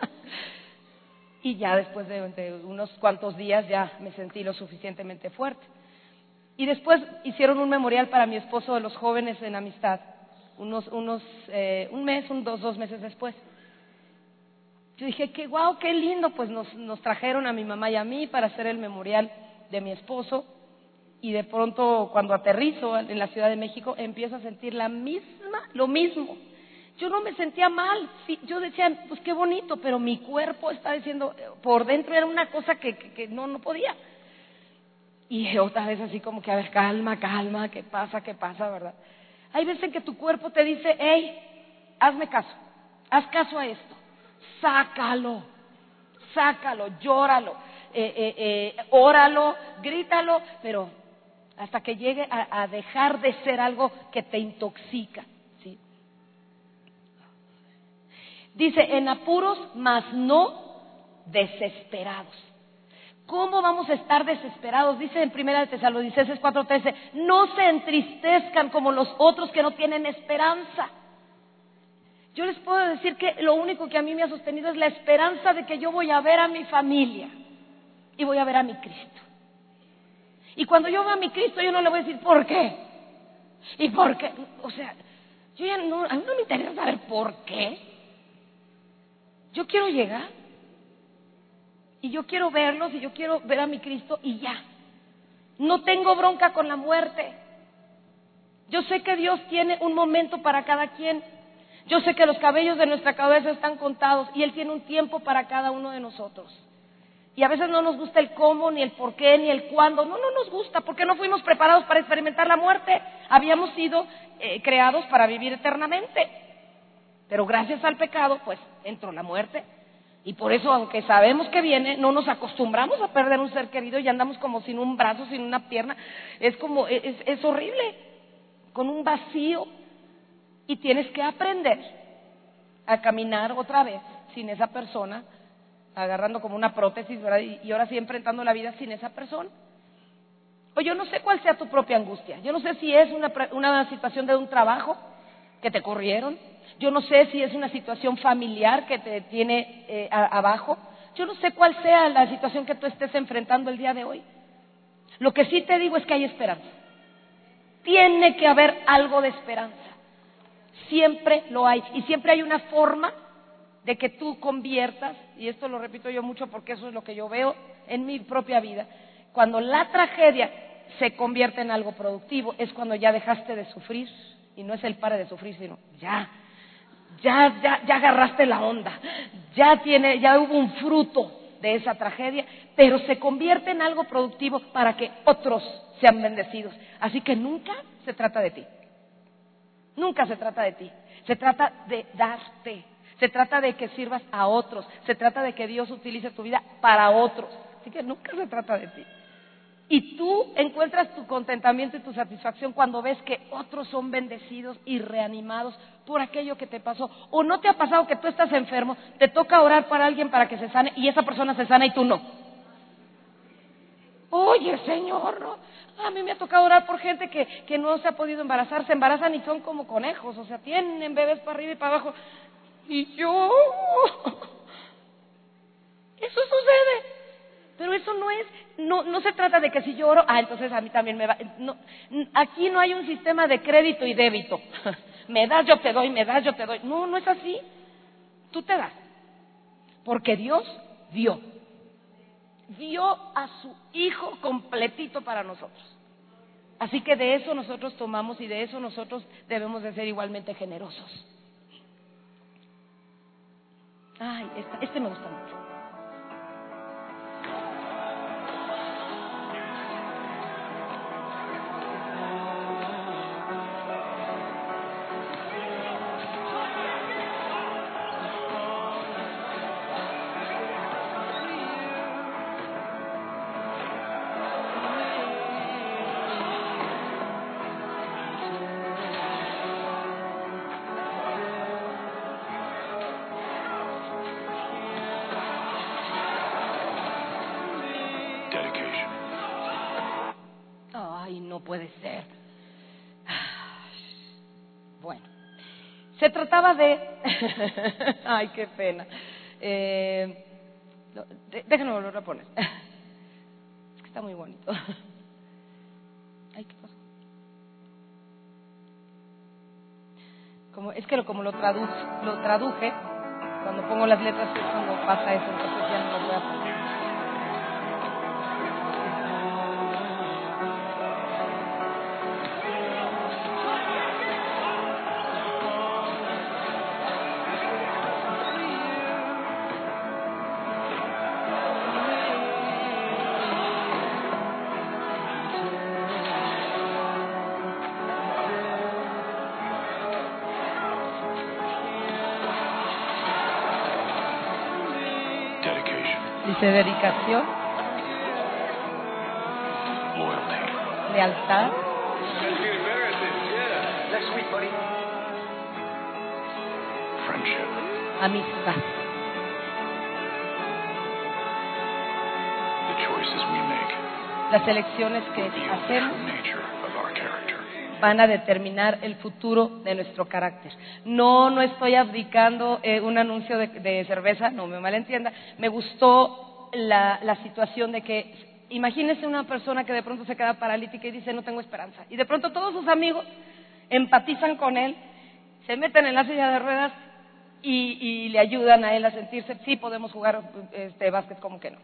Y ya después de, de unos cuantos días ya me sentí lo suficientemente fuerte. Y después hicieron un memorial para mi esposo de los jóvenes en amistad, unos, unos, eh, un mes, un dos, dos meses después. Yo dije, qué guau, qué lindo, pues nos, nos trajeron a mi mamá y a mí para hacer el memorial de mi esposo. Y de pronto, cuando aterrizo en la Ciudad de México, empiezo a sentir la misma, lo mismo. Yo no me sentía mal, yo decía, pues qué bonito, pero mi cuerpo está diciendo, por dentro era una cosa que, que, que no, no podía. Y otra vez así como que, a ver, calma, calma, ¿qué pasa, qué pasa, verdad? Hay veces en que tu cuerpo te dice, hey, hazme caso, haz caso a esto, sácalo, sácalo, llóralo, eh, eh, eh, óralo, grítalo, pero hasta que llegue a, a dejar de ser algo que te intoxica, ¿sí? Dice, en apuros, mas no desesperados. ¿Cómo vamos a estar desesperados? Dice en primera de Tesalonicenses cuatro trece, no se entristezcan como los otros que no tienen esperanza. Yo les puedo decir que lo único que a mí me ha sostenido es la esperanza de que yo voy a ver a mi familia y voy a ver a mi Cristo. Y cuando yo veo a mi Cristo, yo no le voy a decir ¿por qué? ¿Y por qué? O sea, Yo ya no, a mí no me interesa saber por qué. Yo quiero llegar. Y yo quiero verlos y yo quiero ver a mi Cristo y ya. No tengo bronca con la muerte. Yo sé que Dios tiene un momento para cada quien. Yo sé que los cabellos de nuestra cabeza están contados y Él tiene un tiempo para cada uno de nosotros. Y a veces no nos gusta el cómo, ni el por qué, ni el cuándo. No, no nos gusta porque no fuimos preparados para experimentar la muerte. Habíamos sido eh, creados para vivir eternamente. Pero gracias al pecado, pues, entró la muerte. Y por eso, aunque sabemos que viene, no nos acostumbramos a perder un ser querido y andamos como sin un brazo, sin una pierna. Es como, es, es horrible, con un vacío. Y tienes que aprender a caminar otra vez sin esa persona, agarrando como una prótesis, ¿verdad? Y, y ahora sí enfrentando la vida sin esa persona. O yo no sé cuál sea tu propia angustia. Yo no sé si es una, una situación de un trabajo que te corrieron. Yo no sé si es una situación familiar que te tiene eh, a, abajo. Yo no sé cuál sea la situación que tú estés enfrentando el día de hoy. Lo que sí te digo es que hay esperanza. Tiene que haber algo de esperanza. Siempre lo hay. Y siempre hay una forma de que tú conviertas, y esto lo repito yo mucho porque eso es lo que yo veo en mi propia vida. Cuando la tragedia se convierte en algo productivo, es cuando ya dejaste de sufrir. Y no es el pare de sufrir, sino ya. Ya, ya, ya agarraste la onda, ya tiene, ya hubo un fruto de esa tragedia, pero se convierte en algo productivo para que otros sean bendecidos. Así que nunca se trata de ti, nunca se trata de ti, se trata de darte, se trata de que sirvas a otros, se trata de que Dios utilice tu vida para otros. Así que nunca se trata de ti. Y tú encuentras tu contentamiento y tu satisfacción cuando ves que otros son bendecidos y reanimados por aquello que te pasó. O no te ha pasado que tú estás enfermo, te toca orar para alguien para que se sane y esa persona se sana y tú no. Oye, Señor, no. A mí me ha tocado orar por gente que, que no se ha podido embarazar, se embarazan y son como conejos, o sea, tienen bebés para arriba y para abajo. Y yo... Eso sucede. Pero eso no es, no, no se trata de que si yo oro, ah, entonces a mí también me va. No, aquí no hay un sistema de crédito y débito. Me das, yo te doy, me das, yo te doy. No, no es así. Tú te das. Porque Dios dio. Dio a su Hijo completito para nosotros. Así que de eso nosotros tomamos y de eso nosotros debemos de ser igualmente generosos. Ay, este, este me gusta mucho. No puede ser. Bueno, se trataba de... Ay, qué pena. Eh, déjenme volver a poner. Es que está muy bonito. Ay, ¿qué pasó? Como, es que lo, como lo, tradu lo traduje, cuando pongo las letras es cuando pasa eso, entonces ya no lo voy a poner. Dice dedicación, lealtad, amistad. Las elecciones que hacemos van a determinar el futuro de nuestro carácter. No, no estoy abdicando eh, un anuncio de, de cerveza, no me malentienda. Me gustó la, la situación de que, imagínese una persona que de pronto se queda paralítica y dice no tengo esperanza. Y de pronto todos sus amigos empatizan con él se meten en la silla de ruedas y, y le ayudan a él a sentirse, sí podemos jugar este básquet, como que no.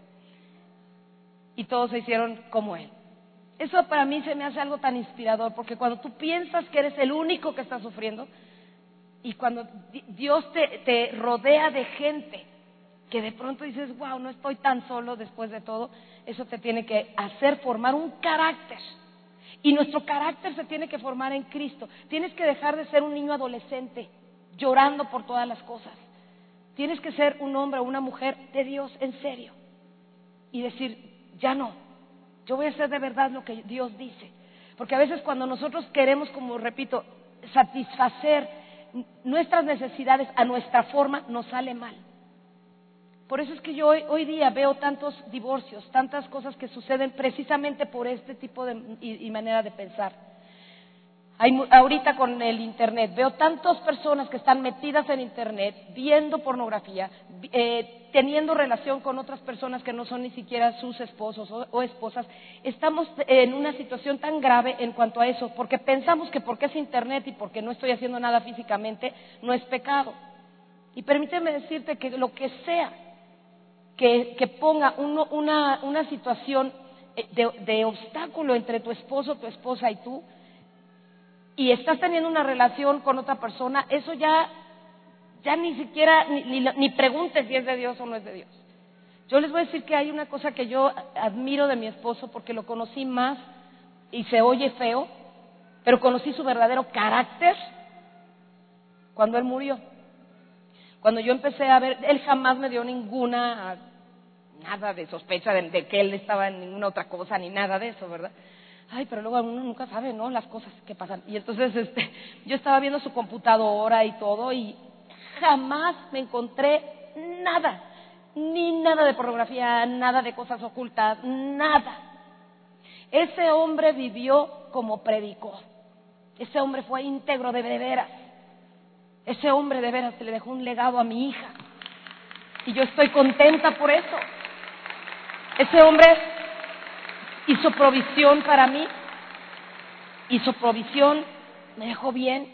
Y todos se hicieron como él. Eso para mí se me hace algo tan inspirador, porque cuando tú piensas que eres el único que está sufriendo, y cuando Dios te, te rodea de gente que de pronto dices, wow, no estoy tan solo después de todo, eso te tiene que hacer formar un carácter. Y nuestro carácter se tiene que formar en Cristo. Tienes que dejar de ser un niño adolescente llorando por todas las cosas. Tienes que ser un hombre o una mujer de Dios en serio y decir, ya no, yo voy a hacer de verdad lo que Dios dice. Porque a veces cuando nosotros queremos, como repito, satisfacer nuestras necesidades a nuestra forma, nos sale mal. Por eso es que yo hoy, hoy día veo tantos divorcios, tantas cosas que suceden precisamente por este tipo de y, y manera de pensar. Hay, ahorita con el internet veo tantas personas que están metidas en internet, viendo pornografía, eh, teniendo relación con otras personas que no son ni siquiera sus esposos o, o esposas. Estamos en una situación tan grave en cuanto a eso, porque pensamos que porque es internet y porque no estoy haciendo nada físicamente, no es pecado. Y permíteme decirte que lo que sea que, que ponga uno, una, una situación de, de obstáculo entre tu esposo, tu esposa y tú, y estás teniendo una relación con otra persona, eso ya, ya ni siquiera, ni, ni, ni preguntes si es de Dios o no es de Dios. Yo les voy a decir que hay una cosa que yo admiro de mi esposo, porque lo conocí más, y se oye feo, pero conocí su verdadero carácter cuando él murió. Cuando yo empecé a ver, él jamás me dio ninguna, nada de sospecha de, de que él estaba en ninguna otra cosa, ni nada de eso, ¿verdad? Ay, pero luego uno nunca sabe, ¿no? Las cosas que pasan. Y entonces este, yo estaba viendo su computadora y todo, y jamás me encontré nada, ni nada de pornografía, nada de cosas ocultas, nada. Ese hombre vivió como predicó. Ese hombre fue íntegro de veras. Ese hombre de veras le dejó un legado a mi hija. Y yo estoy contenta por eso. Ese hombre hizo provisión para mí, hizo provisión, me dejó bien.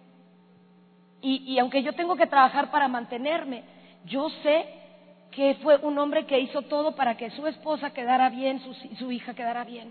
Y, y aunque yo tengo que trabajar para mantenerme, yo sé que fue un hombre que hizo todo para que su esposa quedara bien, su, su hija quedara bien.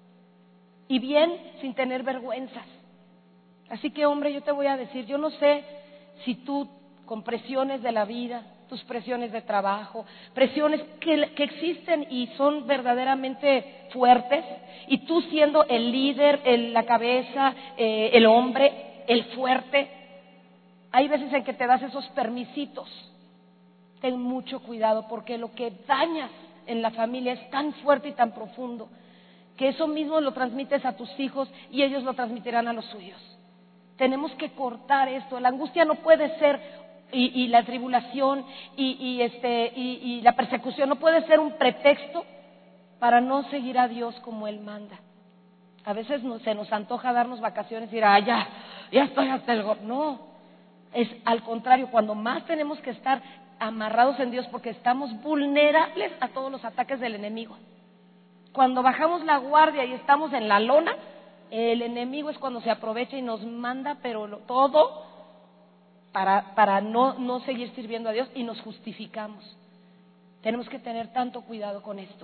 Y bien sin tener vergüenzas. Así que, hombre, yo te voy a decir, yo no sé si tú, con presiones de la vida, tus presiones de trabajo, presiones que, que existen y son verdaderamente fuertes, y tú siendo el líder, el, la cabeza, eh, el hombre, el fuerte, hay veces en que te das esos permisitos. Ten mucho cuidado, porque lo que dañas en la familia es tan fuerte y tan profundo que eso mismo lo transmites a tus hijos y ellos lo transmitirán a los suyos. Tenemos que cortar esto. La angustia no puede ser, y, y la tribulación y, y, este, y, y la persecución no puede ser un pretexto para no seguir a Dios como Él manda. A veces no, se nos antoja darnos vacaciones y decir, ah, ya, ya estoy hasta el gorro. No, es al contrario, cuando más tenemos que estar amarrados en Dios, porque estamos vulnerables a todos los ataques del enemigo. Cuando bajamos la guardia y estamos en la lona, el enemigo es cuando se aprovecha y nos manda, pero lo, todo para, para no, no seguir sirviendo a Dios, y nos justificamos. Tenemos que tener tanto cuidado con esto.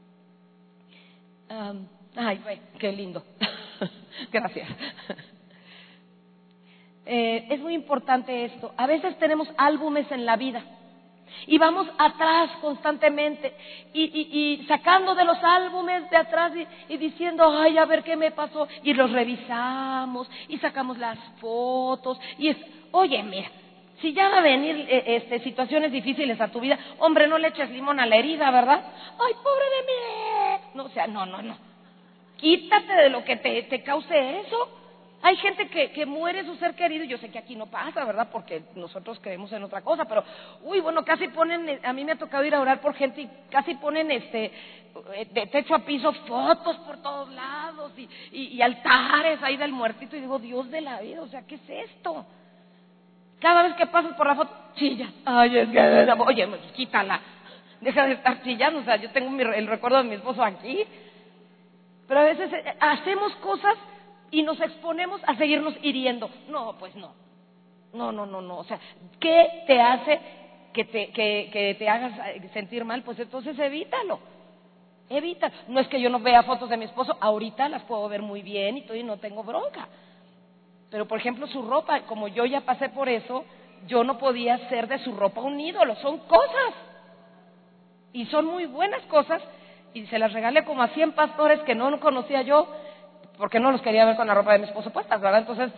Um, ay, güey, qué lindo. Gracias. Eh, es muy importante esto. A veces tenemos álbumes en la vida y vamos atrás constantemente y, y, y sacando de los álbumes de atrás y, y diciendo, ay, a ver qué me pasó, y los revisamos y sacamos las fotos y es, oye, mira, si ya va a venir eh, este, situaciones difíciles a tu vida, hombre, no le eches limón a la herida, ¿verdad? Ay, pobre de mí. No, o sea, no, no, no. Quítate de lo que te, te cause eso. Hay gente que, que muere su ser querido, yo sé que aquí no pasa, ¿verdad? Porque nosotros creemos en otra cosa, pero, uy, bueno, casi ponen, a mí me ha tocado ir a orar por gente y casi ponen este, de techo a piso, fotos por todos lados y, y, y altares ahí del muertito, y digo, Dios de la vida, o sea, ¿qué es esto? Cada vez que pasas por la foto, chillas, ay, es que, oye, quítala, deja de estar chillando, o sea, yo tengo mi, el recuerdo de mi esposo aquí, pero a veces hacemos cosas y nos exponemos a seguirnos hiriendo. No, pues no. No, no, no, no. O sea, ¿qué te hace que te, que, que te hagas sentir mal? Pues entonces evítalo. Evita. No es que yo no vea fotos de mi esposo, ahorita las puedo ver muy bien y todo y no tengo bronca. Pero, por ejemplo, su ropa, como yo ya pasé por eso, yo no podía hacer de su ropa un ídolo. Son cosas. Y son muy buenas cosas. Y se las regalé como a cien pastores que no conocía yo, porque no los quería ver con la ropa de mi esposo puestas, ¿verdad? Entonces,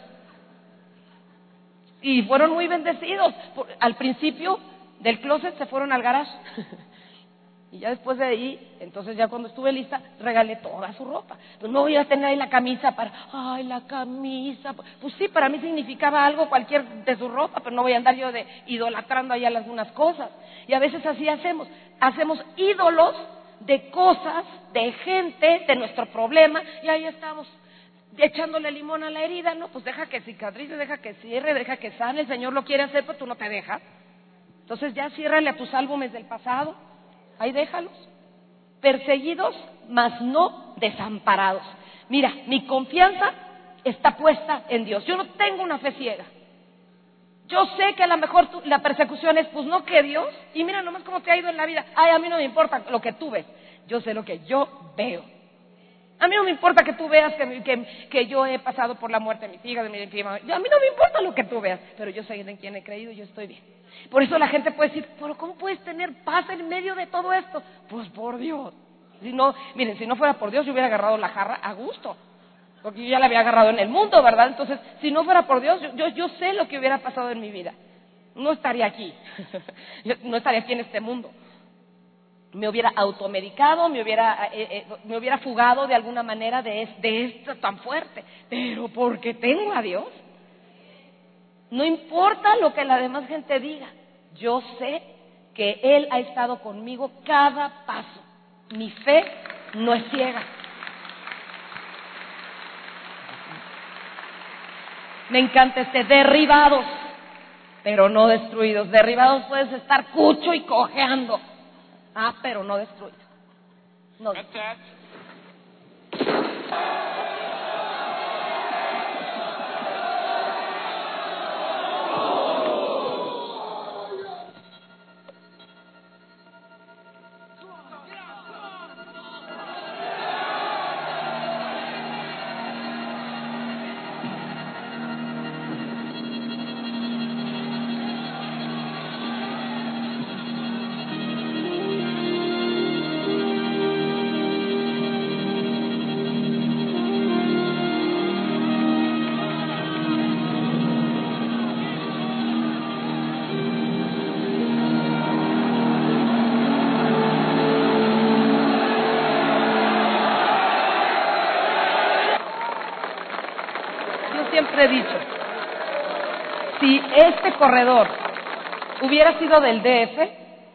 y fueron muy bendecidos. Al principio del closet se fueron al garage. Y ya después de ahí, entonces ya cuando estuve lista, regalé toda su ropa. Pues no voy a tener ahí la camisa para, ay, la camisa. Pues sí, para mí significaba algo cualquier de su ropa, pero no voy a andar yo de idolatrando ahí algunas cosas. Y a veces así hacemos, hacemos ídolos de cosas, de gente, de nuestro problema, y ahí estamos echándole limón a la herida. No, pues deja que cicatrice, deja que cierre, deja que sane. El Señor lo quiere hacer, pero tú no te dejas. Entonces ya ciérrale a tus álbumes del pasado. Ahí déjalos, perseguidos, mas no desamparados. Mira, mi confianza está puesta en Dios. Yo no tengo una fe ciega. Yo sé que a lo mejor tú, la persecución es, pues no que Dios, y mira nomás cómo te ha ido en la vida. Ay, a mí no me importa lo que tú ves, yo sé lo que yo veo. A mí no me importa que tú veas que, que, que yo he pasado por la muerte de mis hijas, de mi prima. A mí no me importa lo que tú veas, pero yo sé en quién he creído y yo estoy bien. Por eso la gente puede decir, pero ¿cómo puedes tener paz en medio de todo esto? Pues por Dios. Si no, miren, si no fuera por Dios yo hubiera agarrado la jarra a gusto, porque yo ya la había agarrado en el mundo, ¿verdad? Entonces, si no fuera por Dios, yo, yo, yo sé lo que hubiera pasado en mi vida. No estaría aquí, no estaría aquí en este mundo. Me hubiera automedicado, me hubiera, eh, eh, me hubiera fugado de alguna manera de, de esto tan fuerte, pero porque tengo a Dios. No importa lo que la demás gente diga, yo sé que Él ha estado conmigo cada paso. Mi fe no es ciega. Me encanta este derribados, pero no destruidos. Derribados puedes estar cucho y cojeando. Ah, pero no destruido. No destruido. Siempre he dicho, si este corredor hubiera sido del D F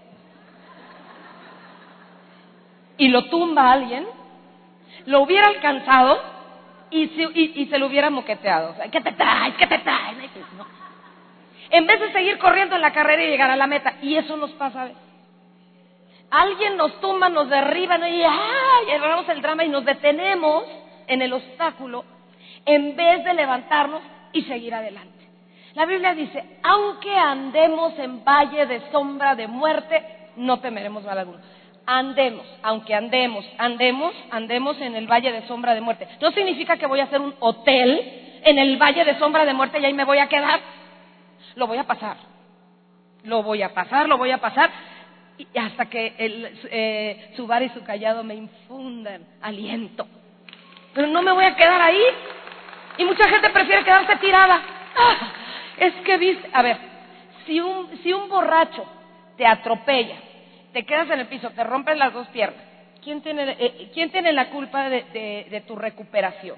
y lo tumba alguien, lo hubiera alcanzado y se, y, y se lo hubiera moqueteado. O sea, ¿qué te traes? ¿Qué te traes? No. En vez de seguir corriendo en la carrera y llegar a la meta, y eso nos pasa a veces. Alguien nos tumba, nos derriba, ¿no? y ¡ay! agarramos el drama y nos detenemos en el obstáculo, en vez de levantarnos y seguir adelante. La Biblia dice, aunque andemos en valle de sombra de muerte, no temeremos mal alguno. Andemos, aunque andemos, andemos, andemos en el valle de sombra de muerte. No significa que voy a hacer un hotel en el valle de sombra de muerte y ahí me voy a quedar. Lo voy a pasar, lo voy a pasar, lo voy a pasar, y hasta que el, eh, su vara y su callado me infundan aliento. Pero no me voy a quedar ahí. Y mucha gente prefiere quedarse tirada. Ah, es que viste, a ver, si un, si un borracho te atropella, te quedas en el piso, te rompes las dos piernas, ¿quién tiene, eh, ¿quién tiene la culpa de, de, de tu recuperación?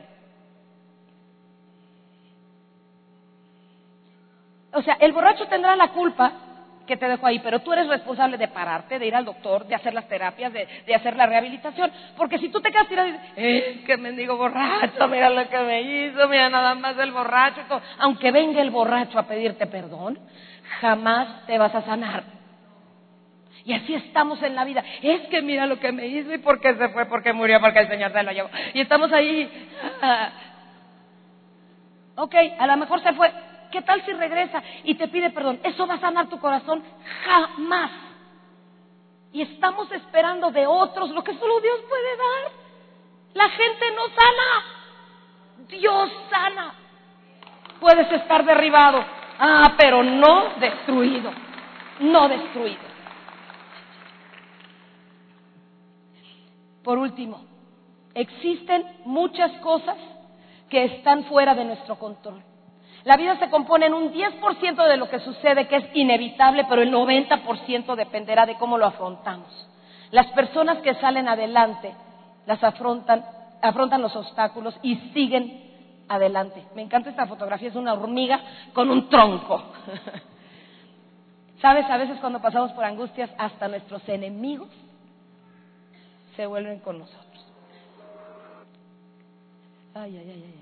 O sea, el borracho tendrá la culpa que te dejó ahí, pero tú eres responsable de pararte, de ir al doctor, de hacer las terapias, de, de hacer la rehabilitación, porque si tú te quedas tirado y dices, es que mendigo borracho, mira lo que me hizo, mira nada más el borracho y todo, aunque venga el borracho a pedirte perdón, jamás te vas a sanar. Y así estamos en la vida, es que mira lo que me hizo y por qué se fue, porque murió, porque el Señor se lo llevó, y estamos ahí, ah, ok, a lo mejor se fue, ¿qué tal si regresa y te pide perdón? ¿Eso va a sanar tu corazón? Jamás. Y estamos esperando de otros lo que solo Dios puede dar. La gente no sana, Dios sana. Puedes estar derribado, ah, pero no destruido, no destruido. Por último, existen muchas cosas que están fuera de nuestro control. La vida se compone en un diez por ciento de lo que sucede, que es inevitable, pero el noventa por ciento dependerá de cómo lo afrontamos. Las personas que salen adelante, las afrontan, afrontan los obstáculos y siguen adelante. Me encanta esta fotografía, es una hormiga con un tronco. ¿Sabes? A veces cuando pasamos por angustias, hasta nuestros enemigos se vuelven con nosotros. Ay, ay, ay, ay.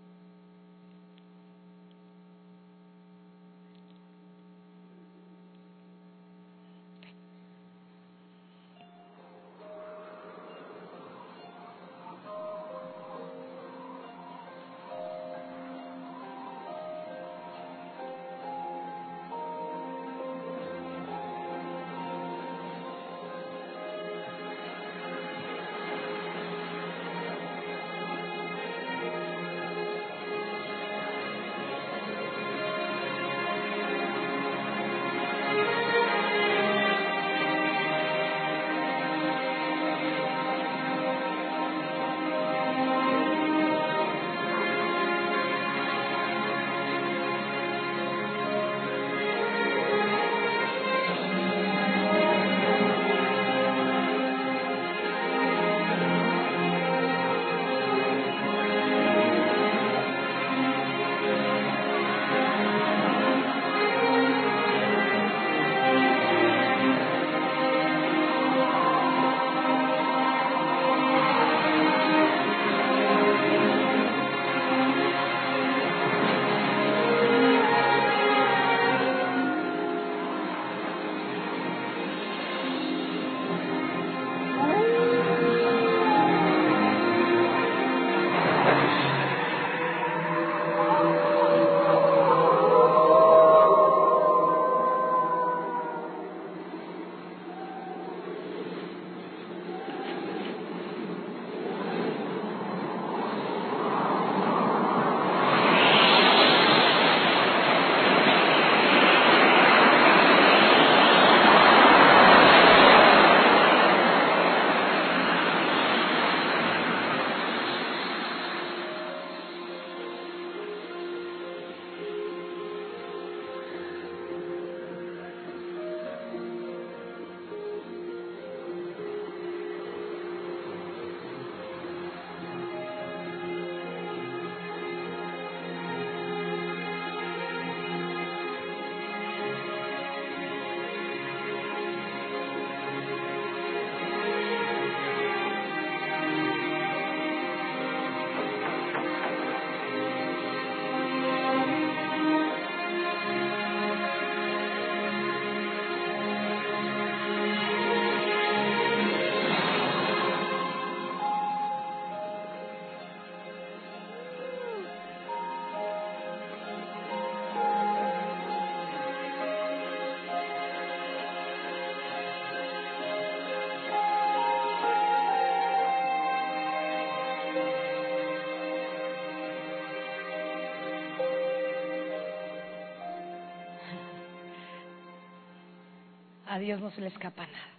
A Dios no se le escapa nada.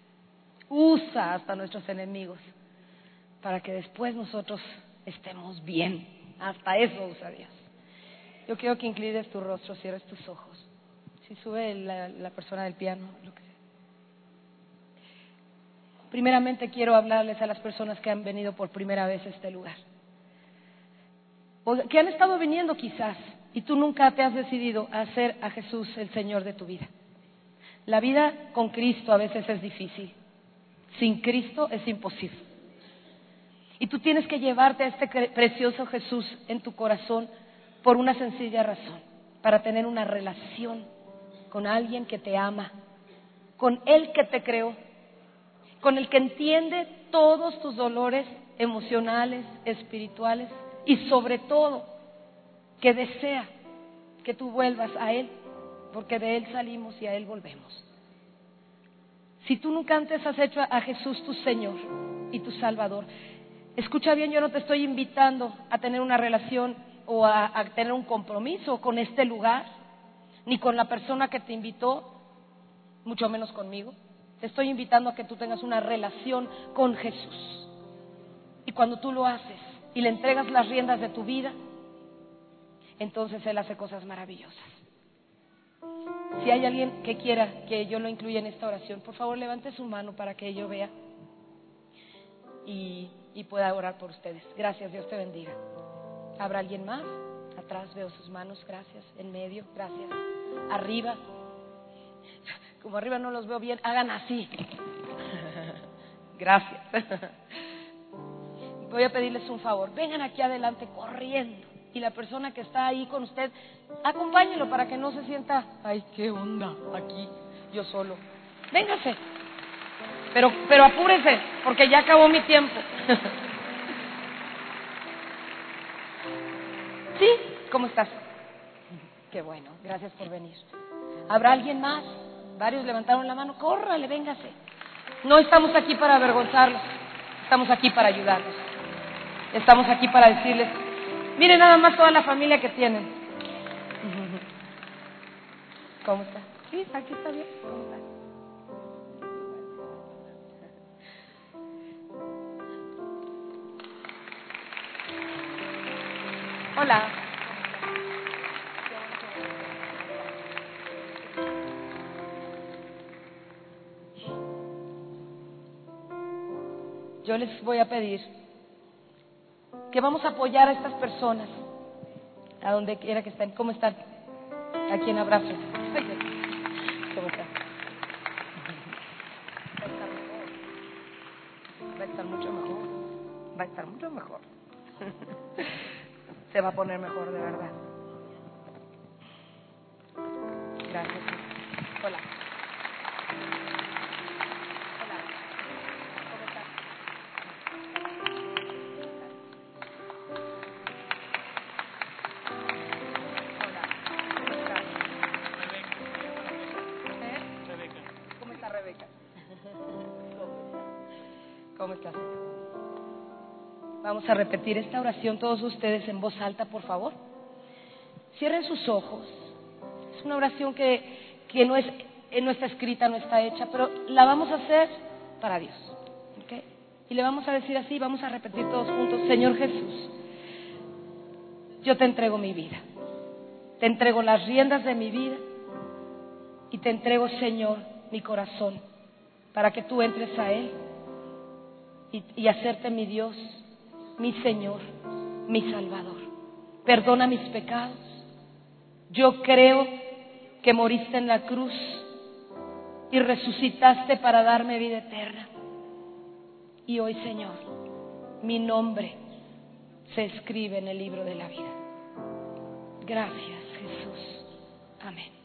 Usa hasta nuestros enemigos para que después nosotros estemos bien. Hasta eso usa Dios. Yo quiero que inclines tu rostro, cierres tus ojos. Si sube la, la persona del piano, lo que sea. Primeramente quiero hablarles a las personas que han venido por primera vez a este lugar, o que han estado viniendo quizás y tú nunca te has decidido a hacer a Jesús el Señor de tu vida. La vida con Cristo a veces es difícil. Sin Cristo es imposible. Y tú tienes que llevarte a este precioso Jesús en tu corazón por una sencilla razón: para tener una relación con alguien que te ama, con Él que te creó, con el que entiende todos tus dolores emocionales, espirituales y sobre todo que desea que tú vuelvas a Él, porque de Él salimos y a Él volvemos. Si tú nunca antes has hecho a Jesús tu Señor y tu Salvador, escucha bien, yo no te estoy invitando a tener una relación o a, a tener un compromiso con este lugar, ni con la persona que te invitó, mucho menos conmigo. Te estoy invitando a que tú tengas una relación con Jesús. Y cuando tú lo haces y le entregas las riendas de tu vida, entonces Él hace cosas maravillosas. Si hay alguien que quiera que yo lo incluya en esta oración, por favor levante su mano para que yo vea y, y pueda orar por ustedes. Gracias, Dios te bendiga. ¿Habrá alguien más? Atrás veo sus manos, gracias. En medio, gracias. Arriba, como arriba no los veo bien, hagan así. Gracias. Voy a pedirles un favor, vengan aquí adelante corriendo. Y la persona que está ahí con usted, acompáñelo para que no se sienta, ay, qué onda, aquí, yo solo. Véngase, pero, pero apúrese, porque ya acabó mi tiempo. ¿Sí? ¿Cómo estás? Qué bueno, gracias por venir. ¿Habrá alguien más? Varios levantaron la mano, córrale, véngase. No estamos aquí para avergonzarlos, estamos aquí para ayudarlos. Estamos aquí para decirles, miren nada más toda la familia que tienen. ¿Cómo está? Sí, aquí está bien. ¿Cómo está? Hola. Yo les voy a pedir que vamos a apoyar a estas personas, a donde quiera que estén. ¿Cómo están? ¿A quién abrazo? ¿Cómo están? Va a estar mucho mejor. Va a estar mucho mejor. Se va a poner mejor, de verdad. Gracias. Hola. Hola. ¿Cómo estás? Hola. ¿Cómo estás? ¿Eh? Rebeca. ¿Cómo está Rebeca? ¿Cómo estás? Vamos a repetir esta oración todos ustedes en voz alta, por favor. Cierren sus ojos. Es una oración que, que no, es, no está escrita, no está hecha, pero la vamos a hacer para Dios. ¿Okay? Y le vamos a decir así, vamos a repetir todos juntos: Señor Jesús, yo te entrego mi vida. Te entrego las riendas de mi vida y te entrego, Señor, mi corazón, para que tú entres a Él y, y hacerte mi Dios, mi Señor, mi Salvador. Perdona mis pecados. Yo creo que moriste en la cruz y resucitaste para darme vida eterna. Y hoy, Señor, mi nombre se escribe en el libro de la vida. Gracias, Jesús. Amén.